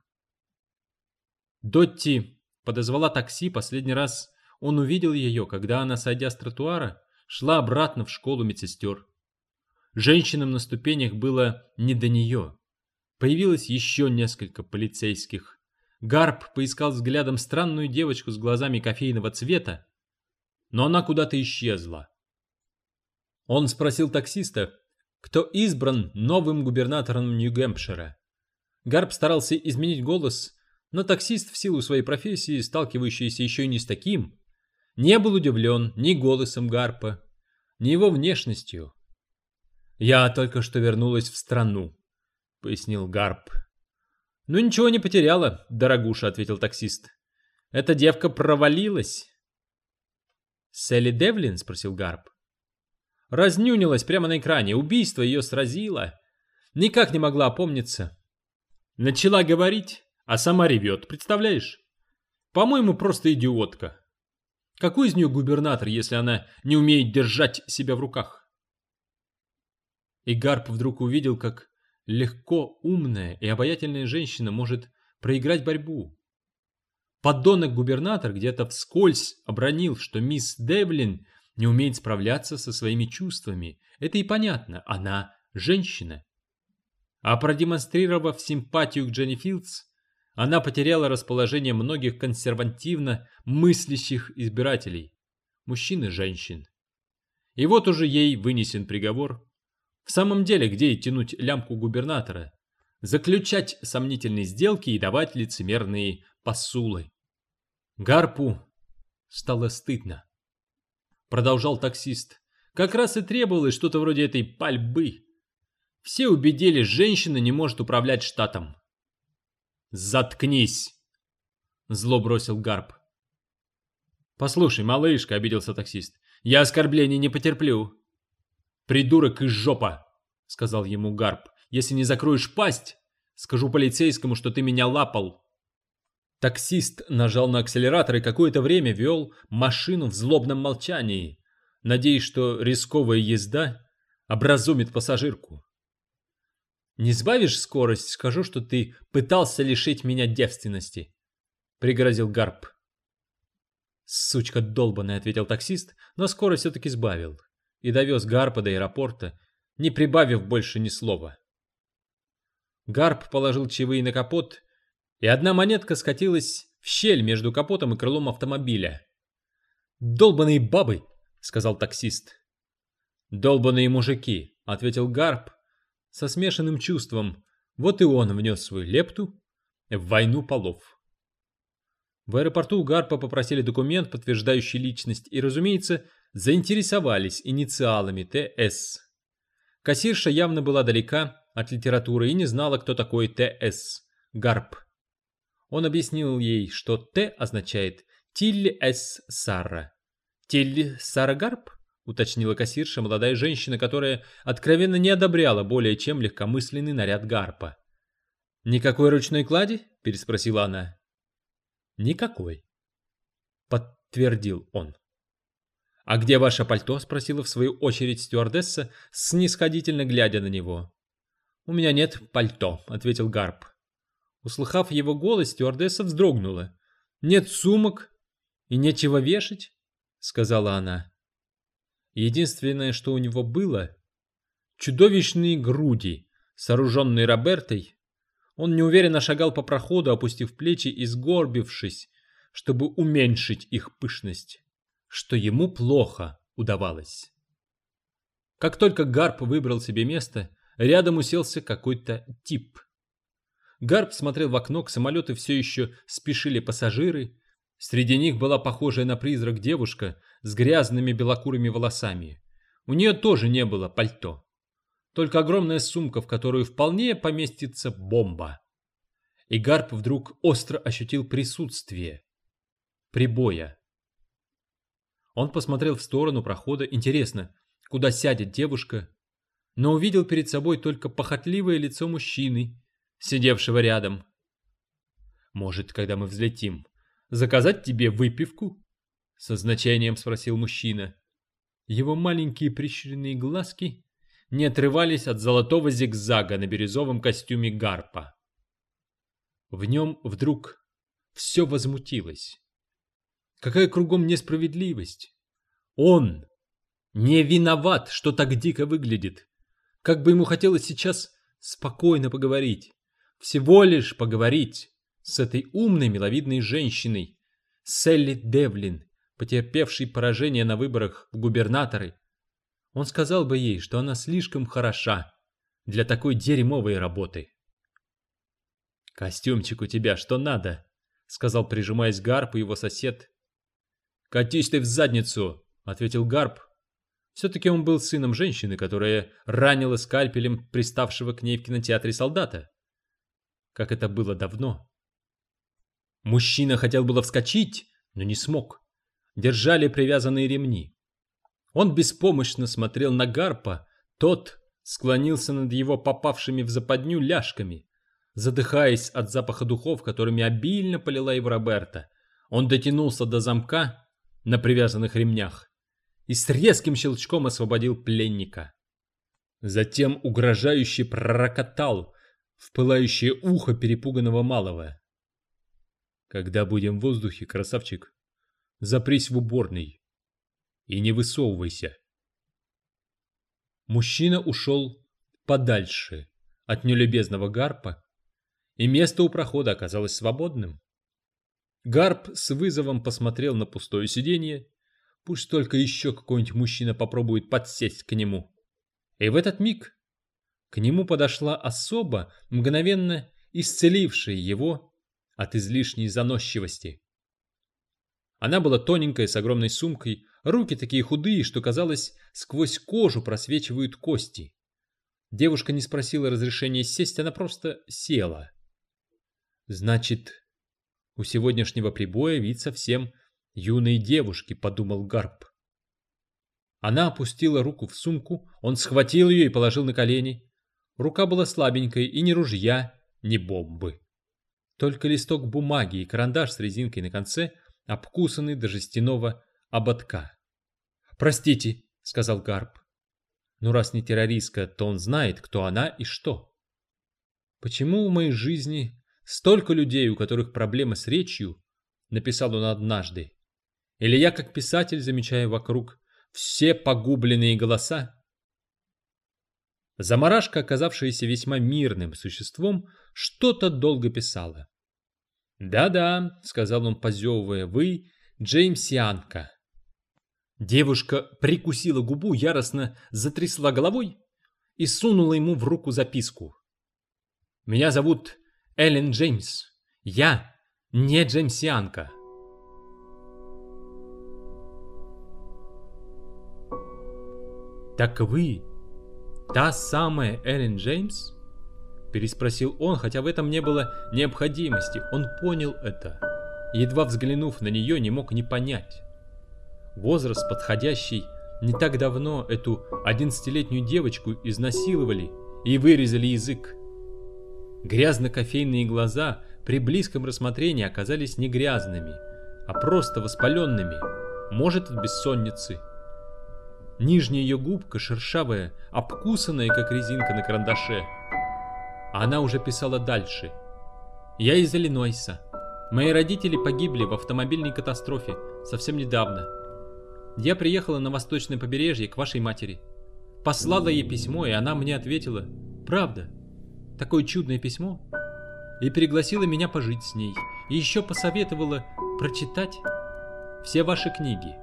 Дотти подозвала такси. Последний раз он увидел ее, когда она, сойдя с тротуара, шла обратно в школу медсестер. Женщинам на ступенях было не до нее. Появилось еще несколько полицейских. Гарп поискал взглядом странную девочку с глазами кофейного цвета, но она куда-то исчезла. Он спросил таксиста, кто избран новым губернатором Нью-Гэмпшира. Гарп старался изменить голос, но таксист, в силу своей профессии, сталкивающийся еще и не с таким, не был удивлен ни голосом Гарпа, ни его внешностью. «Я только что вернулась в страну», — пояснил Гарп. «Ну ничего не потеряла, дорогуша», — ответил таксист. «Эта девка провалилась». «Селли Девлин?» — спросил Гарп. «Разнюнилась прямо на экране. Убийство ее сразило. Никак не могла опомниться. Начала говорить, а сама ревет, представляешь? По-моему, просто идиотка. Какой из нее губернатор, если она не умеет держать себя в руках? И Гарп вдруг увидел, как легко умная и обаятельная женщина может проиграть борьбу. Подонок-губернатор где-то вскользь обронил, что мисс Девлин не умеет справляться со своими чувствами. Это и понятно, она женщина. А продемонстрировав симпатию к Дженни Филдс, она потеряла расположение многих консервативно мыслящих избирателей, мужчин и женщин. И вот уже ей вынесен приговор. В самом деле, где и тянуть лямку губернатора? Заключать сомнительные сделки и давать лицемерные посулы. Гарпу стало стыдно. Продолжал таксист. Как раз и требовалось что-то вроде этой пальбы. Все убедили, женщина не может управлять штатом. «Заткнись!» Зло бросил Гарп. «Послушай, малышка», — обиделся таксист, — «я оскорблений не потерплю». «Придурок и жопа», — сказал ему Гарп. «Если не закроешь пасть, скажу полицейскому, что ты меня лапал». Таксист нажал на акселератор и какое-то время вел машину в злобном молчании, надеясь, что рисковая езда образумит пассажирку. «Не сбавишь скорость, скажу, что ты пытался лишить меня девственности», — пригрозил Гарп. «Сучка долбаная», — ответил таксист, но скорость все-таки сбавил и довез Гарпа до аэропорта, не прибавив больше ни слова. Гарп положил чаевые на капот, и одна монетка скатилась в щель между капотом и крылом автомобиля. «Долбаные бабы», — сказал таксист. «Долбаные мужики», — ответил Гарп со смешанным чувством. Вот и он внес свою лепту в войну полов. В аэропорту у Гарпа попросили документ, подтверждающий личность, и, разумеется, заинтересовались инициалами Т.С. Кассирша явно была далека от литературы и не знала, кто такой Т.С. Гарп. Он объяснил ей, что Т означает Тилли С. Сара. «Тилли Сара Гарп?» — уточнила кассирша, молодая женщина, которая откровенно не одобряла более чем легкомысленный наряд Гарпа. «Никакой ручной клади?» — переспросила она. «Никакой», — подтвердил он. «А где ваше пальто?» — спросила в свою очередь стюардесса, снисходительно глядя на него. «У меня нет пальто», — ответил Гарп. Услыхав его голос, стюардесса вздрогнула. «Нет сумок и нечего вешать», — сказала она. Единственное, что у него было — чудовищные груди, сооруженные Робертой. Он неуверенно шагал по проходу, опустив плечи и сгорбившись, чтобы уменьшить их пышность, что ему плохо удавалось. Как только Гарп выбрал себе место, рядом уселся какой-то тип. Гарп смотрел в окно, к самолету все еще спешили пассажиры. Среди них была похожая на призрак девушка с грязными белокурыми волосами. У нее тоже не было пальто. Только огромная сумка, в которую вполне поместится бомба. И Гарп вдруг остро ощутил присутствие прибоя. Он посмотрел в сторону прохода. Интересно, куда сядет девушка? Но увидел перед собой только похотливое лицо мужчины, сидевшего рядом. «Может, когда мы взлетим, заказать тебе выпивку?» — со значением спросил мужчина. Его маленькие прищуренные глазки не отрывались от золотого зигзага на бирюзовом костюме Гарпа. В нем вдруг все возмутилось. Какая кругом несправедливость! Он не виноват, что так дико выглядит. Как бы ему хотелось сейчас спокойно поговорить. Всего лишь поговорить с этой умной, миловидной женщиной, Селли Девлин, потерпевшей поражение на выборах в губернаторы. Он сказал бы ей, что она слишком хороша для такой дерьмовой работы. «Костюмчик у тебя что надо?» — сказал, прижимаясь к Гарпу, его сосед. «Катись ты в задницу!» — ответил Гарп. Все-таки он был сыном женщины, которая ранила скальпелем приставшего к ней в кинотеатре солдата. Как это было давно. Мужчина хотел было вскочить, но не смог. Держали привязанные ремни. Он беспомощно смотрел на Гарпа. Тот склонился над его попавшими в западню ляжками. Задыхаясь от запаха духов, которыми обильно полила его Роберта, он дотянулся до замка на привязанных ремнях и с резким щелчком освободил пленника. Затем угрожающе пророкотал в пылающее ухо перепуганного малого: «Когда будем в воздухе, красавчик, запрись в уборной и не высовывайся». Мужчина ушел подальше от нелюбезного Гарпа, и место у прохода оказалось свободным. Гарп с вызовом посмотрел на пустое сиденье, пусть только еще какой-нибудь мужчина попробует подсесть к нему. И в этот миг к нему подошла особа, мгновенно исцелившая его от излишней заносчивости. Она была тоненькая, с огромной сумкой, руки такие худые, что, казалось, сквозь кожу просвечивают кости. Девушка не спросила разрешения сесть, она просто села. «Значит, у сегодняшнего прибоя вид совсем юной девушки», — подумал Гарп. Она опустила руку в сумку, он схватил ее и положил на колени. Рука была слабенькой, и ни ружья, ни бомбы. Только листок бумаги и карандаш с резинкой на конце, обкусанный до жестяного ободка. «Простите», — сказал Гарп. «Но раз не террористка, то он знает, кто она и что. Почему в моей жизни столько людей, у которых проблемы с речью?» — написал он однажды. «Или я, как писатель, замечаю вокруг все погубленные голоса?» Замарашка, оказавшаяся весьма мирным существом, что-то долго писала. «Да-да», — сказал он, позевывая, — «вы джеймсианка». Девушка прикусила губу, яростно затрясла головой и сунула ему в руку записку. «Меня зовут Эллен Джеймс. Я не джеймсианка». «Так вы та самая Эллен Джеймс?» — переспросил он, хотя в этом не было необходимости. Он понял это. Едва взглянув на нее, не мог не понять. Возраст подходящий. Не так давно эту 11-летнюю девочку изнасиловали и вырезали язык. Грязно-кофейные глаза при близком рассмотрении оказались не грязными, а просто воспаленными, может, от бессонницы. Нижняя ее губка шершавая, обкусанная, как резинка на карандаше. А она уже писала дальше. «Я из Иллинойса. Мои родители погибли в автомобильной катастрофе совсем недавно. Я приехала на восточное побережье к вашей матери. Послала ей письмо, и она мне ответила: правда, такое чудное письмо. И пригласила меня пожить с ней. И еще посоветовала прочитать все ваши книги».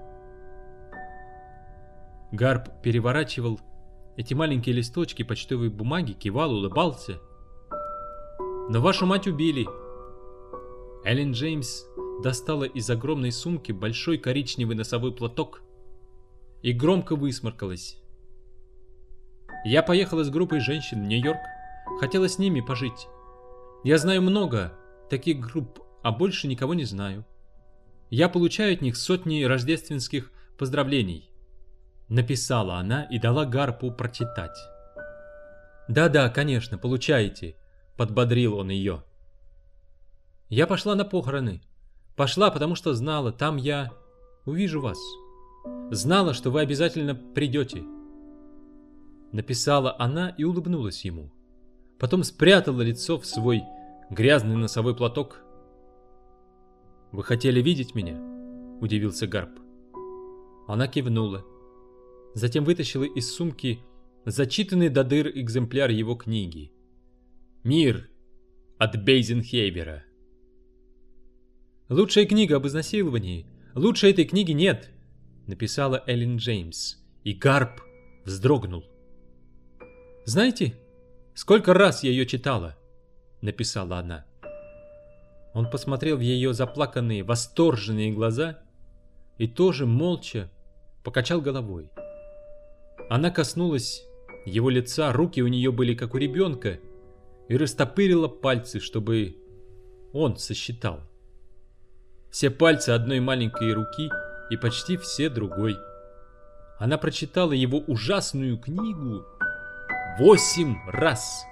Гарп переворачивал эти маленькие листочки почтовой бумаги, кивал, улыбался. «Но вашу мать убили». Эллен Джеймс достала из огромной сумки большой коричневый носовой платок и громко высморкалась. «Я поехала с группой женщин в Нью-Йорк. Хотела с ними пожить. Я знаю много таких групп, а больше никого не знаю. Я получаю от них сотни рождественских поздравлений», — написала она и дала Гарпу прочитать. «Да-да, конечно, получаете», — подбодрил он ее. «Я пошла на похороны. Пошла, потому что знала, там я увижу вас. Знала, что вы обязательно придете», — написала она и улыбнулась ему. Потом спрятала лицо в свой грязный носовой платок. «Вы хотели видеть меня?» — удивился Гарп. Она кивнула. Затем вытащила из сумки зачитанный до дыр экземпляр его книги. «Мир» от Бейзенхейвера. «Лучшая книга об изнасиловании. Лучше этой книги нет», — написала Эллен Джеймс. И Гарп вздрогнул. «Знаете, сколько раз я ее читала?» — написала она. Он посмотрел в ее заплаканные, восторженные глаза и тоже молча покачал головой. Она коснулась его лица, руки у нее были как у ребенка, и растопырила пальцы, чтобы он сосчитал. Все пальцы одной маленькой руки и почти все другой. Она прочитала его ужасную книгу 8 раз!»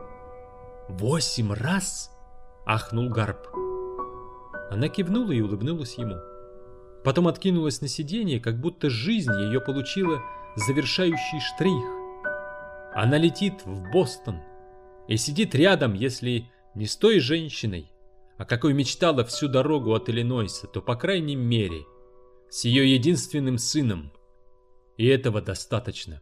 «8 раз?» — ахнул Гарп. Она кивнула и улыбнулась ему. Потом откинулась на сиденье, как будто жизнь ее получила завершающий штрих. Она летит в Бостон и сидит рядом, если не с той женщиной, о какой мечтала всю дорогу от Иллинойса, то, по крайней мере, с ее единственным сыном. И этого достаточно.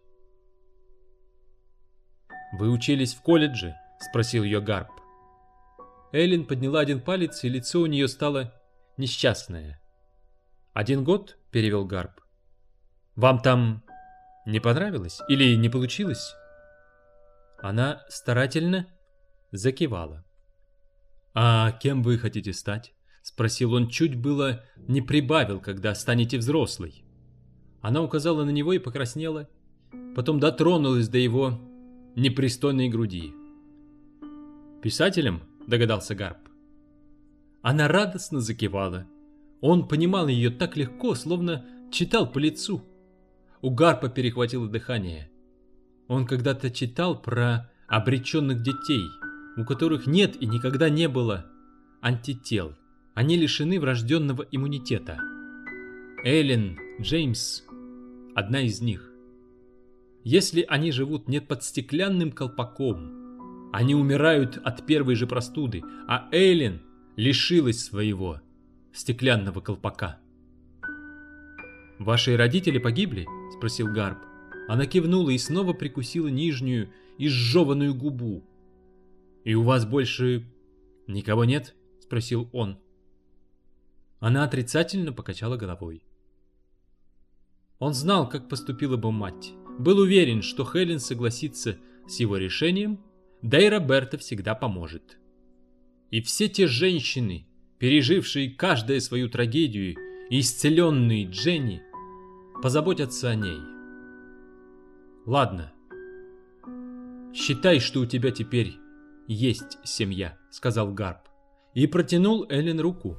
«Вы учились в колледже?» — спросил ее Гарп. Эллен подняла один палец, и лицо у нее стало несчастное. «1 год?» — перевел Гарп. «Вам там не понравилось или не получилось?» Она старательно закивала. «А кем вы хотите стать?» — спросил он, чуть было не прибавил, когда станете взрослой. Она указала на него и покраснела, потом дотронулась до его непристойной груди. «Писателем?» — догадался Гарп. Она радостно закивала. Он понимал ее так легко, словно читал по лицу. У Гарпа перехватило дыхание. Он когда-то читал про обреченных детей, у которых нет и никогда не было антител. Они лишены врожденного иммунитета. Эллен Джеймс – одна из них. Если они живут не под стеклянным колпаком, они умирают от первой же простуды, а Эллен лишилась своего стеклянного колпака. «Ваши родители погибли?» – спросил Гарп. Она кивнула и снова прикусила нижнюю изжеванную губу. «И у вас больше никого нет?» – спросил он. Она отрицательно покачала головой. Он знал, как поступила бы мать. Был уверен, что Хелен согласится с его решением, да и Роберта всегда поможет. И все те женщины, пережившие каждая свою трагедию и исцеленные Дженни, позаботятся о ней. «Ладно, считай, что у тебя теперь есть семья», — сказал Гарп и протянул Эллен руку.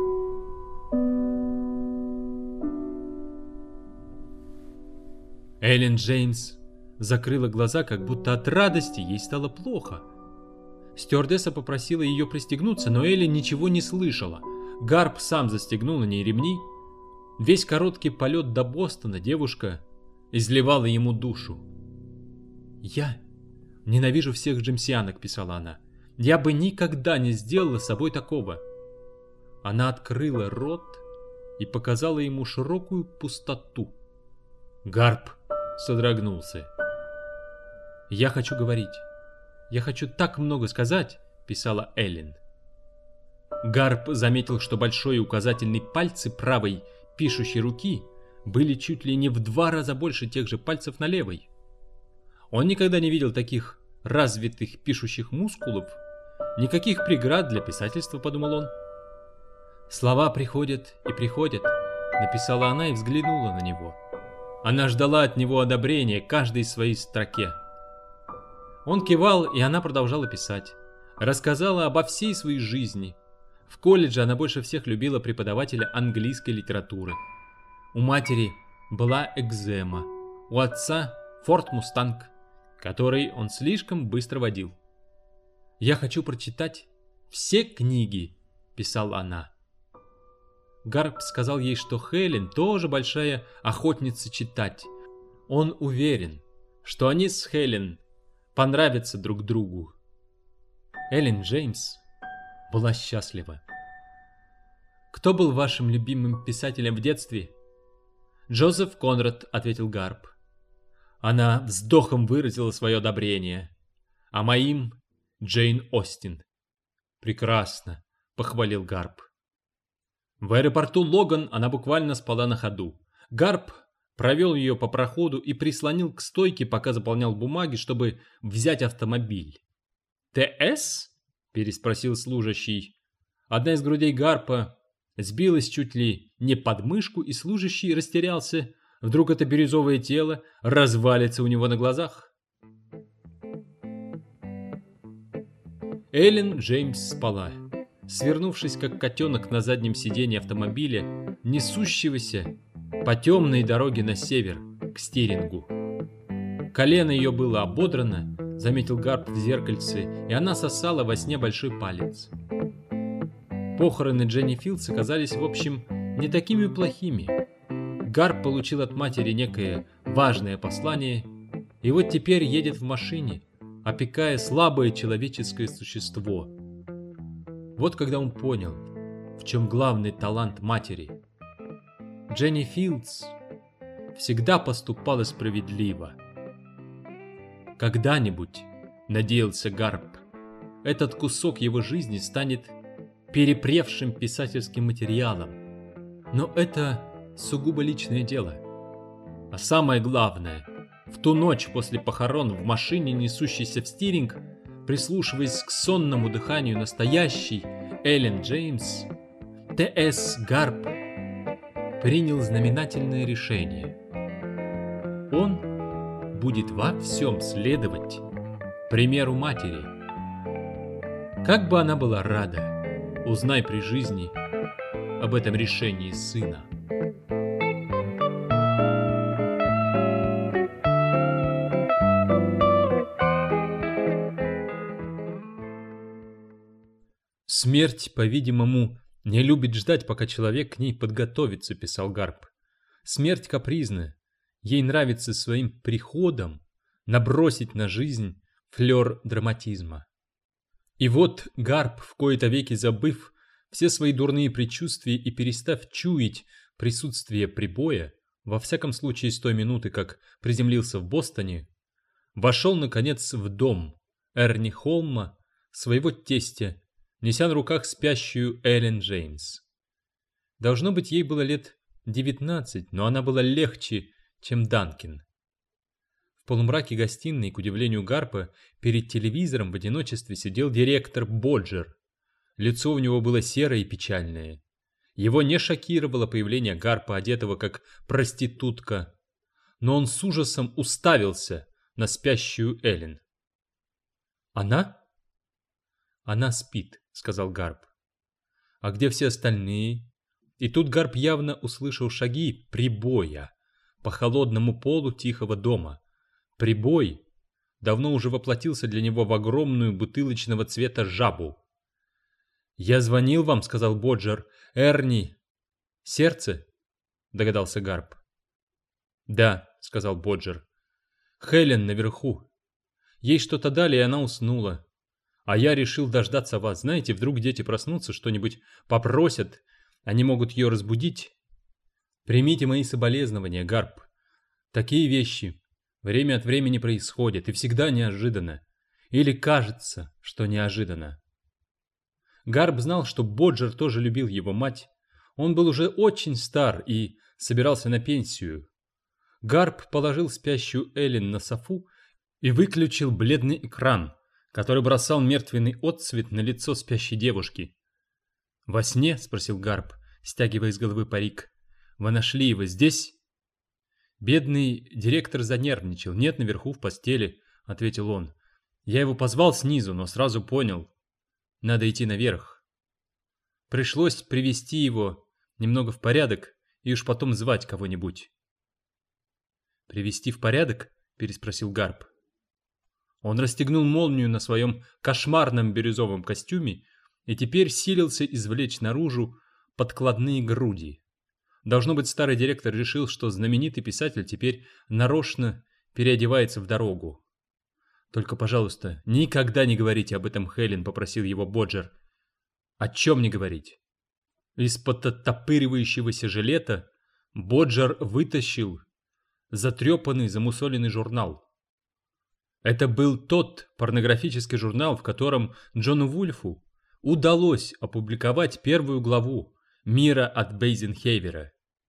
Эллен Джеймс закрыла глаза, как будто от радости ей стало плохо. Стюардесса попросила ее пристегнуться, но Эллен ничего не слышала. Гарп сам застегнул на ней ремни. Весь короткий полет до Бостона девушка изливала ему душу. «Я ненавижу всех джемсианок», — писала она. «Я бы никогда не сделала с собой такого». Она открыла рот и показала ему широкую пустоту. Гарп содрогнулся. «Я хочу говорить. Я хочу так много сказать», — писала Эллен. Гарп заметил, что большой и указательный пальцы правой пишущей руки были чуть ли не в 2 раза больше тех же пальцев на левой. Он никогда не видел таких развитых пишущих мускулов, никаких преград для писательства, подумал он. «Слова приходят и приходят», — написала она и взглянула на него. Она ждала от него одобрения каждой своей строке. Он кивал, и она продолжала писать. Рассказала обо всей своей жизни. В колледже она больше всех любила преподавателя английской литературы. У матери была экзема, у отца Форд Мустанг, который он слишком быстро водил. «Я хочу прочитать все книги», — писала она. Гарп сказал ей, что Хелен тоже большая охотница читать. Он уверен, что они с Хелен понравятся друг другу. Эллен Джеймс была счастлива. «Кто был вашим любимым писателем в детстве?» «Джозеф Конрад», — ответил Гарп. Она вздохом выразила свое одобрение. «А моим — Джейн Остин». «Прекрасно», — похвалил Гарп. В аэропорту Логан она буквально спала на ходу. Гарп провел ее по проходу и прислонил к стойке, пока заполнял бумаги, чтобы взять автомобиль. «ТС?» – переспросил служащий. Одна из грудей Гарпа сбилась чуть ли не под мышку, и служащий растерялся. Вдруг это бирюзовое тело развалится у него на глазах. Эллен Джеймс спала, свернувшись как котенок на заднем сиденье автомобиля, несущегося по темной дороге на север, к Стирингу. Колено ее было ободрано, заметил Гарп в зеркальце, и она сосала во сне большой палец. Похороны Дженни Филдс оказались, в общем, не такими плохими. Гарп получил от матери некое важное послание, и вот теперь едет в машине, опекая слабое человеческое существо. Вот когда он понял, в чем главный талант матери. Дженни Филдс всегда поступала справедливо. Когда-нибудь, надеялся Гарп, этот кусок его жизни станет перепревшим писательским материалом. Но это сугубо личное дело. А самое главное, в ту ночь после похорон в машине, несущейся в Стиринг, прислушиваясь к сонному дыханию настоящей Эллен Джеймс, Т.С. Гарп принял знаменательное решение. Он будет во всем следовать примеру матери. Как бы она была рада, узнай при жизни об этом решении сына. Смерть, по-видимому, не любит ждать, пока человек к ней подготовится, писал Гарп. Смерть капризна, ей нравится своим приходом набросить на жизнь флёр драматизма. И вот Гарп, в кои-то веки забыв все свои дурные предчувствия и перестав чуять присутствие прибоя, во всяком случае с той минуты, как приземлился в Бостоне, вошел, наконец, в дом Эрни Холма, своего тестя, неся на руках спящую Эллен Джеймс. Должно быть, ей было лет 19, но она была легче, чем Данкин. В полумраке гостиной, к удивлению Гарпа, перед телевизором в одиночестве сидел директор Боджер. Лицо у него было серое и печальное. Его не шокировало появление Гарпа, одетого как проститутка, но он с ужасом уставился на спящую Эллен. «Она?» «Она спит», — сказал Гарп. «А где все остальные?» И тут Гарп явно услышал шаги прибоя по холодному полу тихого дома. Прибой давно уже воплотился для него в огромную бутылочного цвета жабу. «Я звонил вам», — сказал Боджер. «Эрни...» «Сердце?» — догадался Гарп. «Да», — сказал Боджер. «Хелен наверху. Ей что-то дали, и она уснула. А я решил дождаться вас. Знаете, вдруг дети проснутся, что-нибудь попросят, они могут ее разбудить. Примите мои соболезнования, Гарп. Такие вещи время от времени происходят, и всегда неожиданно. Или кажется, что неожиданно». Гарп знал, что Боджер тоже любил его мать. Он был уже очень стар и собирался на пенсию. Гарп положил спящую Эллен на софу и выключил бледный экран, который бросал мертвенный отсвет на лицо спящей девушки. «Во сне?» — спросил Гарп, стягивая с головы парик. «Вы нашли его здесь?» Бедный директор занервничал. «Нет, наверху в постели», — ответил он. «Я его позвал снизу, но сразу понял. Надо идти наверх. Пришлось привести его немного в порядок и уж потом звать кого-нибудь». «Привести в порядок?» — переспросил Гарп. Он расстегнул молнию на своем кошмарном бирюзовом костюме и теперь силился извлечь наружу подкладные груди. Должно быть, старый директор решил, что знаменитый писатель теперь нарочно переодевается в дорогу. «Только, пожалуйста, никогда не говорите об этом, Хелен», — попросил его Боджер. «О чем не говорить?» Из-под оттопыривающегося жилета Боджер вытащил затрепанный, замусоленный журнал. Это был тот порнографический журнал, в котором Джону Вульфу удалось опубликовать первую главу «Мира от Бейзенхейвера».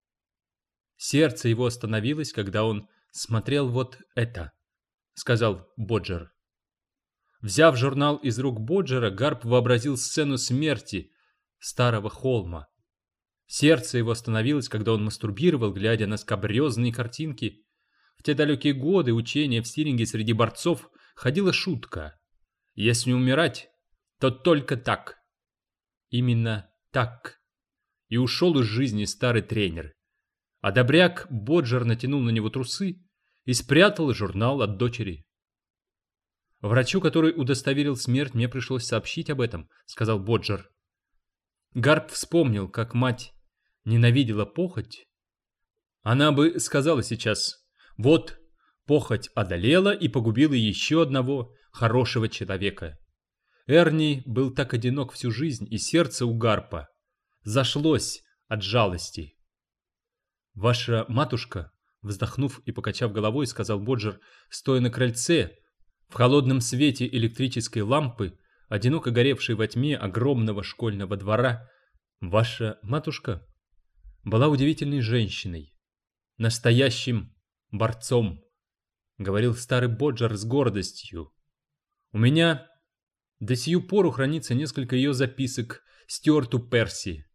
Сердце его остановилось, когда он смотрел вот это, сказал Боджер. Взяв журнал из рук Боджера, Гарп вообразил сцену смерти старого Холма. Сердце его остановилось, когда он мастурбировал, глядя на скабрезные картинки. В те далекие годы учения в Стиринге среди борцов ходила шутка. Если умирать, то только так. Именно так. И ушел из жизни старый тренер. А добряк Боджер натянул на него трусы и спрятал журнал от дочери. Врачу, который удостоверил смерть, мне пришлось сообщить об этом, сказал Боджер. Гарп вспомнил, как мать ненавидела похоть. Она бы сказала сейчас: вот, похоть одолела и погубила еще одного хорошего человека. Эрни был так одинок всю жизнь, и сердце у Гарпа зашлось от жалости. Ваша матушка, вздохнув и покачав головой, сказал Боджер, стоя на крыльце, в холодном свете электрической лампы, одиноко горевшей во тьме огромного школьного двора, ваша матушка была удивительной женщиной, настоящим борцом, говорил старый Боджер с гордостью. У меня до сию пору хранится несколько ее записок Стюарту Перси.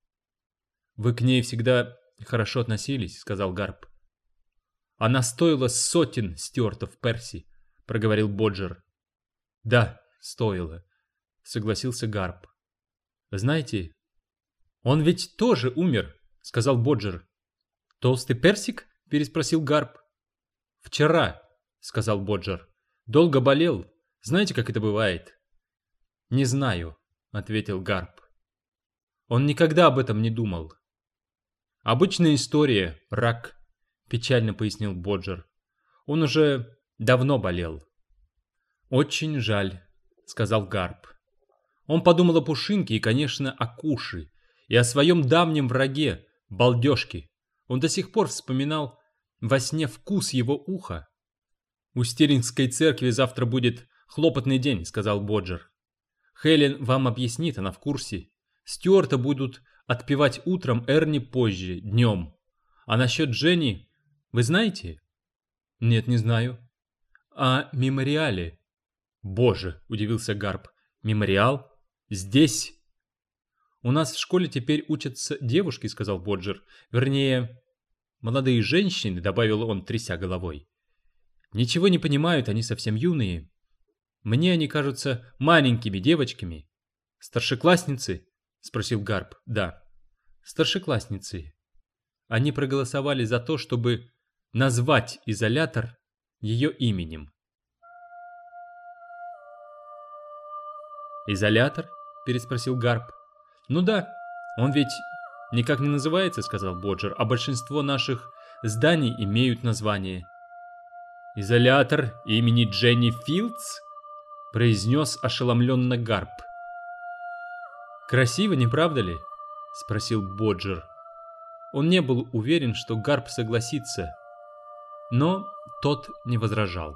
Вы к ней всегда хорошо относились, сказал Гарп. Она стоила сотен Стюартов Перси, проговорил Боджер. Да, стоила, согласился Гарп. Знаете, он ведь тоже умер, сказал Боджер. Толстый персик? Переспросил Гарп. Вчера, сказал Боджер. Долго болел. Знаете, как это бывает? Не знаю, ответил Гарп. Он никогда об этом не думал. Обычная история, рак, печально пояснил Боджер. Он уже давно болел. Очень жаль, сказал Гарп. Он подумал о Пушинке и, конечно, о Куше, и о своем давнем враге, Балдежке. Он до сих пор вспоминал во сне вкус его уха. «У Стирингской церкви завтра будет хлопотный день», — сказал Боджер. «Хелен вам объяснит, она в курсе. Стюарта будут отпевать утром, Эрни позже, днем. А насчет Дженни, вы знаете?» «Нет, не знаю». «О мемориале». «Боже», — удивился Гарп, — «мемориал? Здесь?» «У нас в школе теперь учатся девушки», — сказал Боджер. «Вернее, молодые женщины», — добавил он, тряся головой. «Ничего не понимают, они совсем юные. Мне они кажутся маленькими девочками». «Старшеклассницы?» — спросил Гарп. «Да, старшеклассницы. Они проголосовали за то, чтобы назвать изолятор ее именем». «Изолятор?» — переспросил Гарп. «Ну да, он ведь никак не называется», — сказал Боджер, «а большинство наших зданий имеют название». «Изолятор имени Дженни Филдс?» — произнес ошеломленно Гарп. «Красиво, не правда ли?» — спросил Боджер. Он не был уверен, что Гарп согласится, но тот не возражал.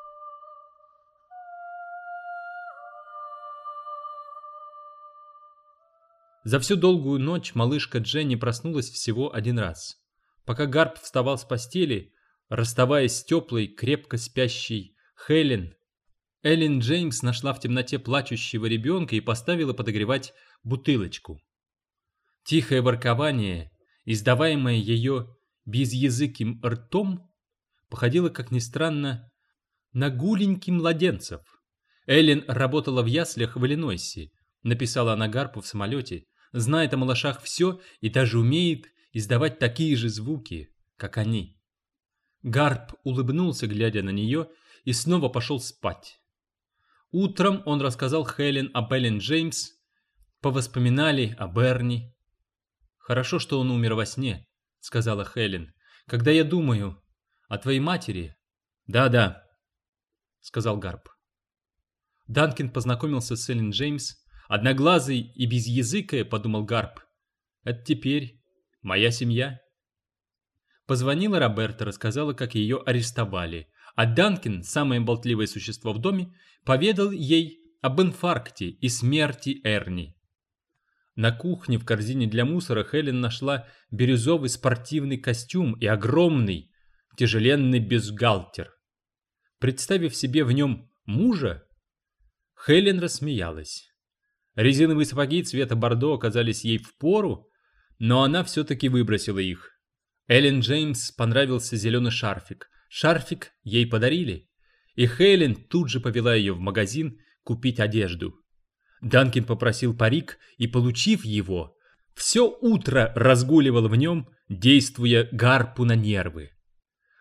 За всю долгую ночь малышка Дженни проснулась всего один раз. Пока Гарп вставал с постели, расставаясь с теплой, крепко спящей Хелен, Эллен Джеймс нашла в темноте плачущего ребенка и поставила подогревать бутылочку. Тихое воркование, издаваемое ее безязыким ртом, походило, как ни странно, на гуленький младенцев. Эллен работала в яслях в Иллинойсе, написала она Гарпу в самолете, знает о малышах все и даже умеет издавать такие же звуки, как они. Гарп улыбнулся, глядя на нее, и снова пошел спать. Утром он рассказал Хелен об Эллен Джеймс, повоспоминали о Берни. «Хорошо, что он умер во сне», — сказала Хелен. «Когда я думаю о твоей матери...» «Да-да», — сказал Гарп. Данкин познакомился с Эллен Джеймс. «Одноглазый и безязыкая», — подумал Гарп. «Это теперь моя семья». Позвонила Роберта, рассказала, как ее арестовали. А Данкин, самое болтливое существо в доме, поведал ей об инфаркте и смерти Эрни. На кухне в корзине для мусора Хелен нашла бирюзовый спортивный костюм и огромный, тяжеленный бюстгальтер. Представив себе в нем мужа, Хелен рассмеялась. Резиновые сапоги цвета бордо оказались ей впору, но она все-таки выбросила их. Эллен Джеймс понравился зеленый шарфик. Шарфик ей подарили, и Хелен тут же повела ее в магазин купить одежду. Данкин попросил парик и, получив его, все утро разгуливал в нем, действуя Гарпу на нервы.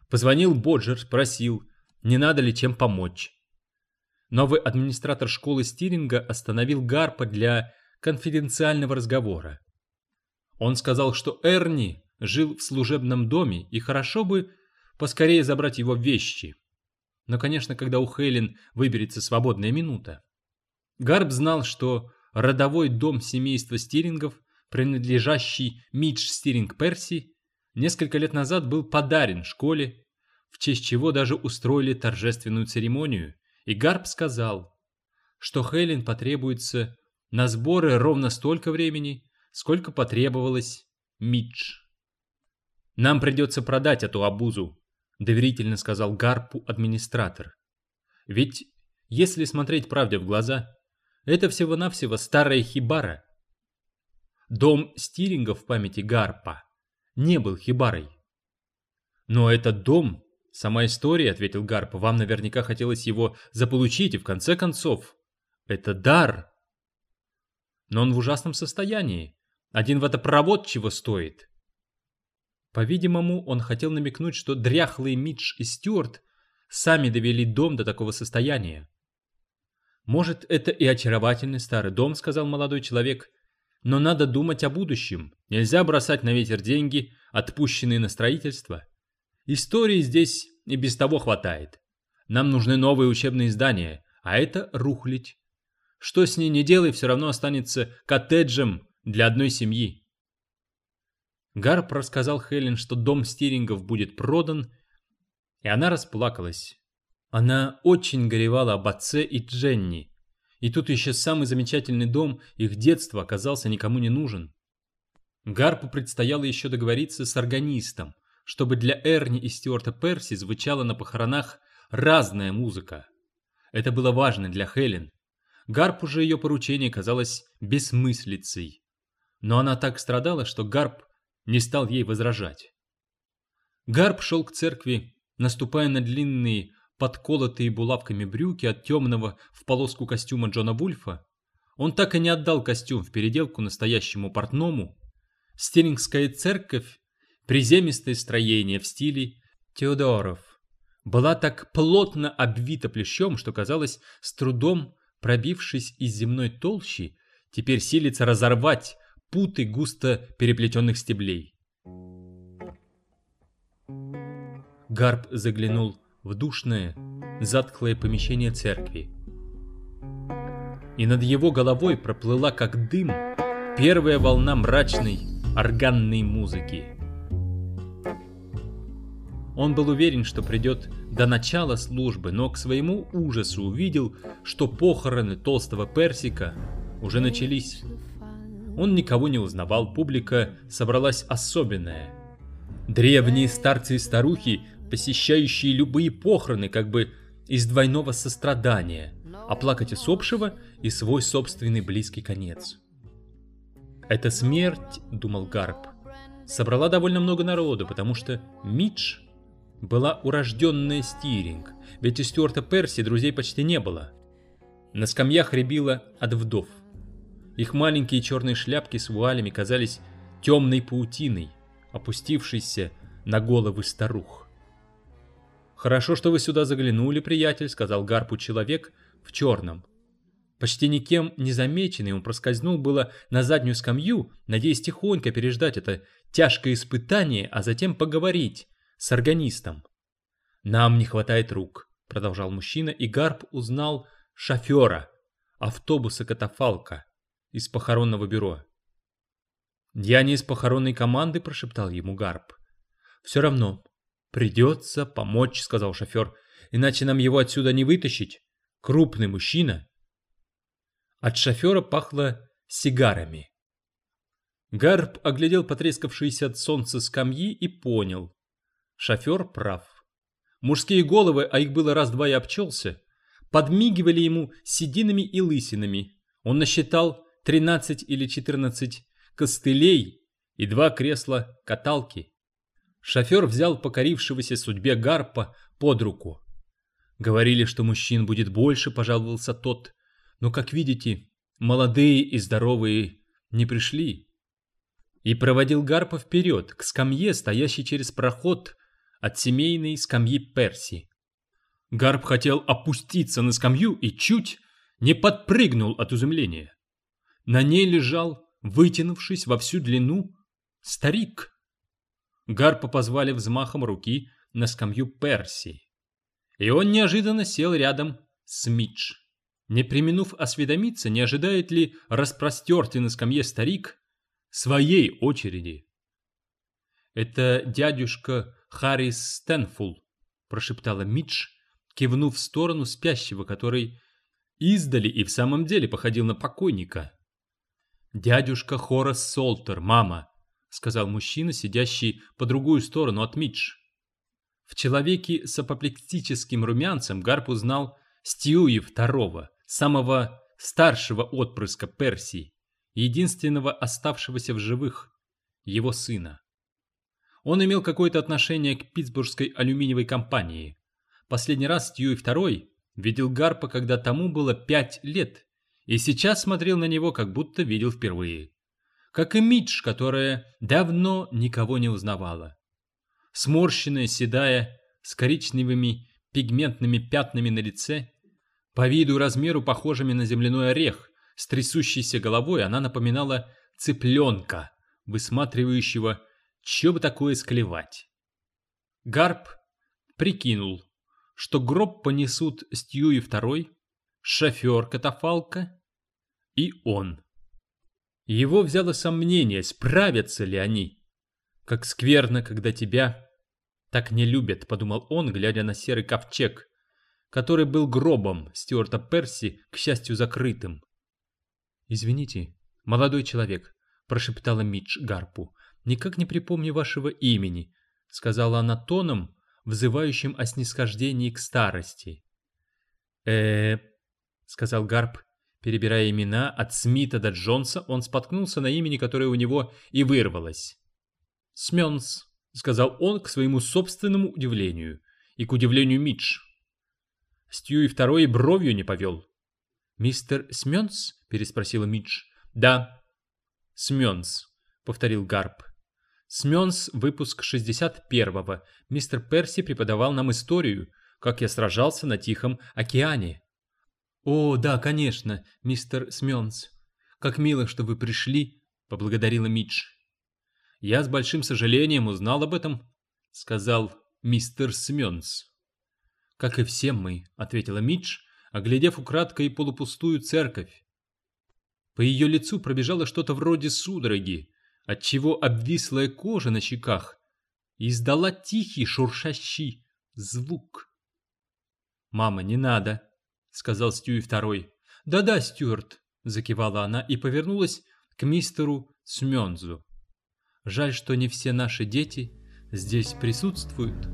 Позвонил Боджер, спросил, не надо ли чем помочь. Новый администратор школы Стиринга остановил Гарпа для конфиденциального разговора. Он сказал, что Эрни жил в служебном доме и хорошо бы поскорее забрать его вещи. Но, конечно, когда у Хелен выберется свободная минута. Гарп знал, что родовой дом семейства Стирингов, принадлежащий Мидж Стиринг Перси, несколько лет назад был подарен школе, в честь чего даже устроили торжественную церемонию, и Гарп сказал, что Хелен потребуется на сборы ровно столько времени, сколько потребовалось Мидж. «Нам придется продать эту обузу», — доверительно сказал Гарпу администратор. «Ведь, если смотреть правде в глаза, это всего-навсего старая хибара». Дом Стирингов в памяти Гарпа не был хибарой. «Но этот дом, сама история», — ответил Гарп, — «вам наверняка хотелось его заполучить, и в конце концов, это дар. Но он в ужасном состоянии. Один водопровод чего стоит». По-видимому, он хотел намекнуть, что дряхлые Мидж и Стюарт сами довели дом до такого состояния. «Может, это и очаровательный старый дом», — сказал молодой человек, — «но надо думать о будущем. Нельзя бросать на ветер деньги, отпущенные на строительство. Истории здесь и без того хватает. Нам нужны новые учебные здания, а это рухлядь. Что с ней не делай, все равно останется коттеджем для одной семьи». Гарп рассказал Хелен, что дом Стирингов будет продан, и она расплакалась. Она очень горевала об отце и Дженни, и тут еще самый замечательный дом их детства оказался никому не нужен. Гарпу предстояло еще договориться с органистом, чтобы для Эрни и Стюарта Перси звучала на похоронах разная музыка. Это было важно для Хелен. Гарпу же ее поручение казалось бессмыслицей. Но она так страдала, что Гарп не стал ей возражать. Гарп шел к церкви, наступая на длинные, подколотые булавками брюки от темного в полоску костюма Джона Вульфа. Он так и не отдал костюм в переделку настоящему портному. Стирингская церковь, приземистое строение в стиле Теодоров, была так плотно обвита плющом, что казалось, с трудом пробившись из земной толщи, теперь силится разорвать путы густо переплетенных стеблей. Гарп заглянул в душное, затхлое помещение церкви. И над его головой проплыла, как дым, первая волна мрачной органной музыки. Он был уверен, что придет до начала службы, но к своему ужасу увидел, что похороны толстого Персика уже начались. Он никого не узнавал, публика собралась особенная. Древние старцы и старухи, посещающие любые похороны как бы из двойного сострадания, оплакать усопшего и свой собственный близкий конец. «Эта смерть, — думал Гарп, — собрала довольно много народу, потому что Мидж была урожденная Стиринг, ведь у Стюарта Перси друзей почти не было. На скамьях рябило от вдов. Их маленькие черные шляпки с вуалями казались темной паутиной, опустившейся на головы старух. «Хорошо, что вы сюда заглянули, приятель», — сказал Гарпу человек в черном. Почти никем не замеченный, он проскользнул было на заднюю скамью, надеясь тихонько переждать это тяжкое испытание, а затем поговорить с органистом. «Нам не хватает рук», — продолжал мужчина, и Гарп узнал шофера автобуса-катафалка из похоронного бюро. «Я не из похоронной команды», — прошептал ему Гарп. «Все равно придется помочь», — сказал шофер, — «иначе нам его отсюда не вытащить. Крупный мужчина». От шофера пахло сигарами. Гарп оглядел потрескавшиеся от солнца скамьи и понял. Шофер прав. Мужские головы, а их было раз-два и обчелся, подмигивали ему сединами и лысинами. Он насчитал 13 или 14 костылей и 2 кресла-каталки. Шофер взял покорившегося судьбе Гарпа под руку. «Говорили, что мужчин будет больше», — пожаловался тот. «Но, как видите, молодые и здоровые не пришли». И проводил Гарпа вперед, к скамье, стоящей через проход от семейной скамьи Перси. Гарп хотел опуститься на скамью и чуть не подпрыгнул от изумления. На ней лежал, вытянувшись во всю длину, старик. Гарпа позвали взмахом руки на скамью Перси, и он неожиданно сел рядом с Мидж. Не преминув осведомиться, не ожидает ли распростертый на скамье старик своей очереди. «Это дядюшка Харрис Стэнфул», — прошептала Мидж, кивнув в сторону спящего, который издали и в самом деле походил на покойника. «Дядюшка Хорас Солтер, мама», — сказал мужчина, сидящий по другую сторону от Мидж. В человеке с апоплексическим румянцем Гарп узнал Стьюи II, самого старшего отпрыска Перси, единственного оставшегося в живых, его сына. Он имел какое-то отношение к Питтсбургской алюминиевой компании. Последний раз Стьюи II видел Гарпа, когда тому было 5 лет, и сейчас смотрел на него, как будто видел впервые. Как и Мидж, которая давно никого не узнавала. Сморщенная, седая, с коричневыми пигментными пятнами на лице, по виду и размеру похожими на земляной орех, с трясущейся головой, она напоминала цыпленка, высматривающего, что бы такое склевать. Гарп прикинул, что гроб понесут Стьюи II, шофер катафалка и он. Его взяло сомнение, справятся ли они. «Как скверно, когда тебя так не любят», — подумал он, глядя на серый ковчег, который был гробом Стюарта Перси, к счастью, закрытым. «Извините, молодой человек», — прошептала Мидж Гарпу, — «никак не припомню вашего имени», — сказала она тоном, взывающим о снисхождении к старости. Сказал Гарп, перебирая имена от Смита до Джонса, он споткнулся на имени, которое у него и вырвалось. «Смёнс», — сказал он к своему собственному удивлению и к удивлению Мидж. Стьюи II бровью не повел. «Мистер Смёнс?» — переспросила Мидж. «Да, Смёнс», — повторил Гарп. «Смёнс, выпуск 61-го. Мистер Перси преподавал нам историю, как я сражался на Тихом океане». «О, да, конечно, мистер Смёнс. Как мило, что вы пришли», — поблагодарила Мидж. «Я с большим сожалением узнал об этом», — сказал мистер Смёнс. «Как и все мы», — ответила Мидж, оглядев украдкой полупустую церковь. По ее лицу пробежало что-то вроде судороги, отчего обвислая кожа на щеках издала тихий шуршащий звук. «Мама, не надо», — сказал Стьюи II. «Да-да, Стюарт», — закивала она и повернулась к мистеру Смёнзу. «Жаль, что не все наши дети здесь присутствуют».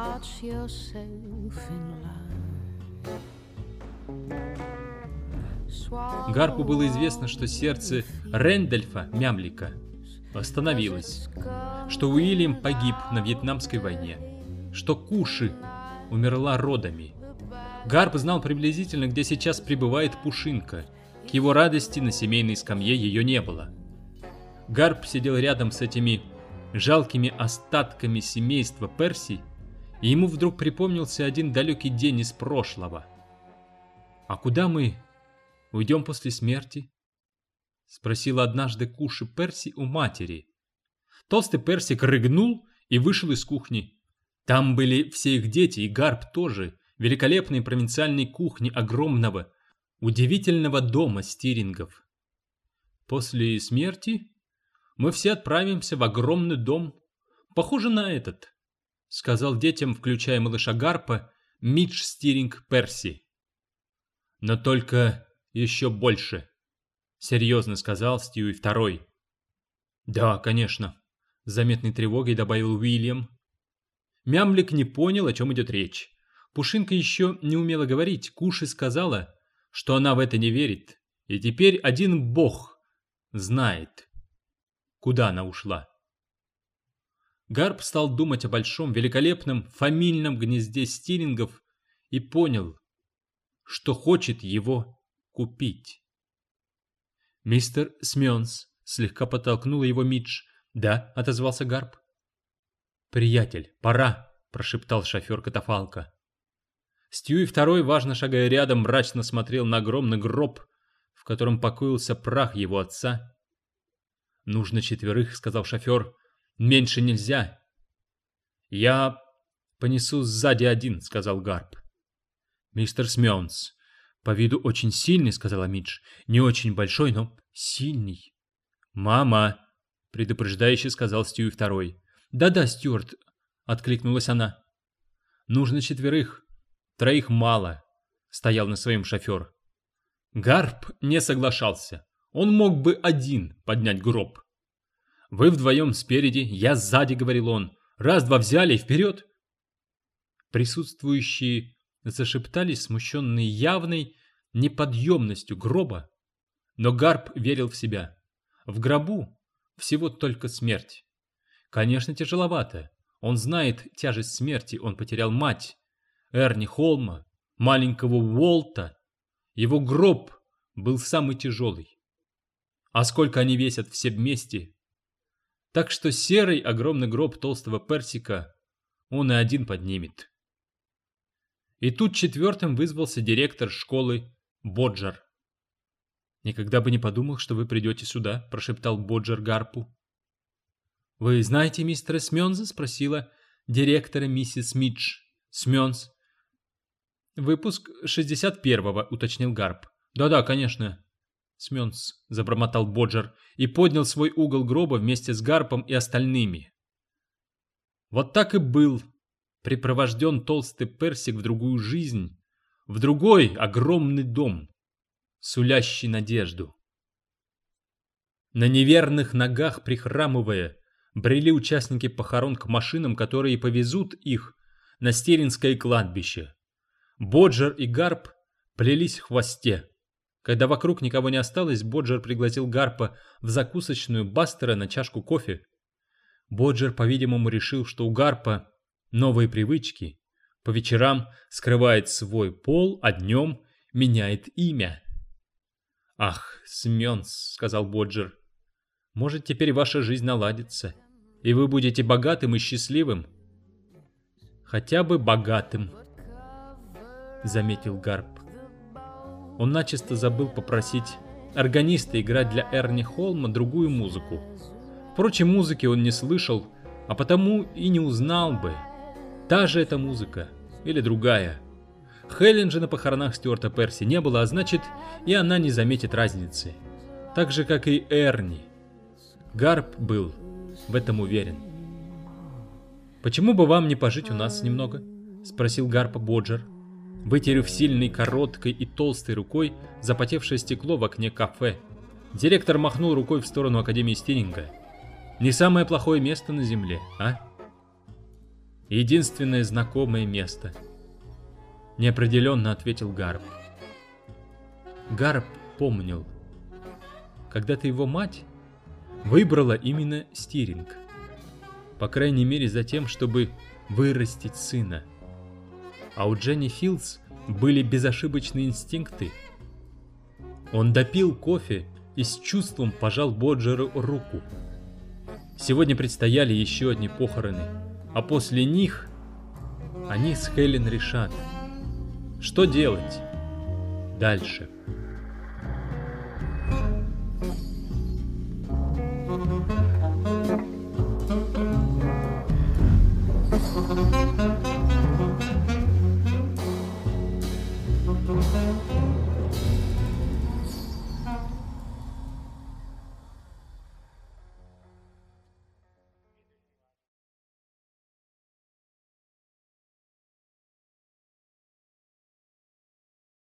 Гарпу было известно, что сердце Рэндольфа Мямлика остановилось, что Уильям погиб на Вьетнамской войне, что Куши умерла родами. Гарп знал приблизительно, где сейчас пребывает Пушинка. К его радости на семейной скамье ее не было. Гарп сидел рядом с этими жалкими остатками семейства Перси, и ему вдруг припомнился один далекий день из прошлого. «А куда мы уйдем после смерти?» — спросила однажды Куши Перси у матери. Толстый Персик рыгнул и вышел из кухни. Там были все их дети, и Гарп тоже, великолепной провинциальной кухни огромного, удивительного дома Стирингов. «После смерти мы все отправимся в огромный дом, похожий на этот», — сказал детям, включая малыша Гарпа, Мидж Стиринг Перси. «Но только еще больше», — серьезно сказал Стьюи II. «Да, конечно», — с заметной тревогой добавил Уильям. Мямлик не понял, о чем идет речь. Пушинка еще не умела говорить. Куши сказала, что она в это не верит, и теперь один бог знает, куда она ушла. Гарп стал думать о большом, великолепном фамильном гнезде Стирингов и понял, что хочет его купить. «Мистер Смёнс», — слегка подтолкнула его Мидж. «Да», — отозвался Гарп. «Приятель, пора», — прошептал шофер катафалка. Стьюи второй, важно шагая рядом, мрачно смотрел на огромный гроб, в котором покоился прах его отца. «Нужно 4, — сказал шофер, — меньше нельзя». «Я понесу сзади 1, — сказал Гарп. «Мистер Смёнс, по виду очень сильный, — сказала Мидж, — не очень большой, но сильный». «Мама!» — предупреждающе сказал Стьюи второй. «Да-да, Стюарт!» — откликнулась она. «Нужно 4, 3 мало», — стоял на своем шофер. Гарп не соглашался. Он мог бы 1 поднять гроб. «Вы вдвоем спереди, я сзади», — говорил он. «Раз-два взяли и вперед!» Присутствующие зашептались, смущенные явной неподъемностью гроба. Но Гарп верил в себя. В гробу всего только смерть. Конечно, тяжеловато. Он знает тяжесть смерти. Он потерял мать, Эрни Холма, маленького Уолта. Его гроб был самый тяжелый. А сколько они весят все вместе? Так что серый огромный гроб толстого Персика он и 1 поднимет. И тут 4 вызвался директор школы Боджер. «Никогда бы не подумал, что вы придете сюда», — прошептал Боджер Гарпу. «Вы знаете мистера Смёнса?» — спросила директора миссис Мидж. «Смёнс». «Выпуск 61-го», — уточнил Гарп. «Да-да, конечно». «Смёнс», — забормотал Боджер и поднял свой угол гроба вместе с Гарпом и остальными. Вот так и был припровожден толстый Персик в другую жизнь, в другой огромный дом, сулящий надежду. На неверных ногах, прихрамывая, брели участники похорон к машинам, которые повезут их на Стеринское кладбище. Боджер и Гарп плелись в хвосте. Когда вокруг никого не осталось, Боджер пригласил Гарпа в закусочную Бастера на чашку кофе. Боджер, по-видимому, решил, что у Гарпа новые привычки. По вечерам скрывает свой пол, а днем меняет имя. «Ах, Смёнс, — сказал Боджер, — может, теперь ваша жизнь наладится, и вы будете богатым и счастливым». «Хотя бы богатым», — заметил Гарп. Он начисто забыл попросить органиста играть для Эрни Холма другую музыку. Впрочем, музыки он не слышал, а потому и не узнал бы, та же эта музыка или другая. Хелен же на похоронах Стюарта Перси не было, а значит, и она не заметит разницы. Так же, как и Эрни. Гарп был в этом уверен. «Почему бы вам не пожить у нас немного?» — спросил Гарпа Боджер, вытерев сильной, короткой и толстой рукой запотевшее стекло в окне кафе. Директор махнул рукой в сторону Академии Стиринга. «Не самое плохое место на земле, а?» «Единственное знакомое место», — неопределенно ответил Гарп. Гарп помнил. Когда-то его мать выбрала именно Стиринг. По крайней мере за тем, чтобы вырастить сына. А у Дженни Филдс были безошибочные инстинкты. Он допил кофе и с чувством пожал Боджеру руку. Сегодня предстояли еще одни похороны, а после них они с Хелен решат, что делать дальше.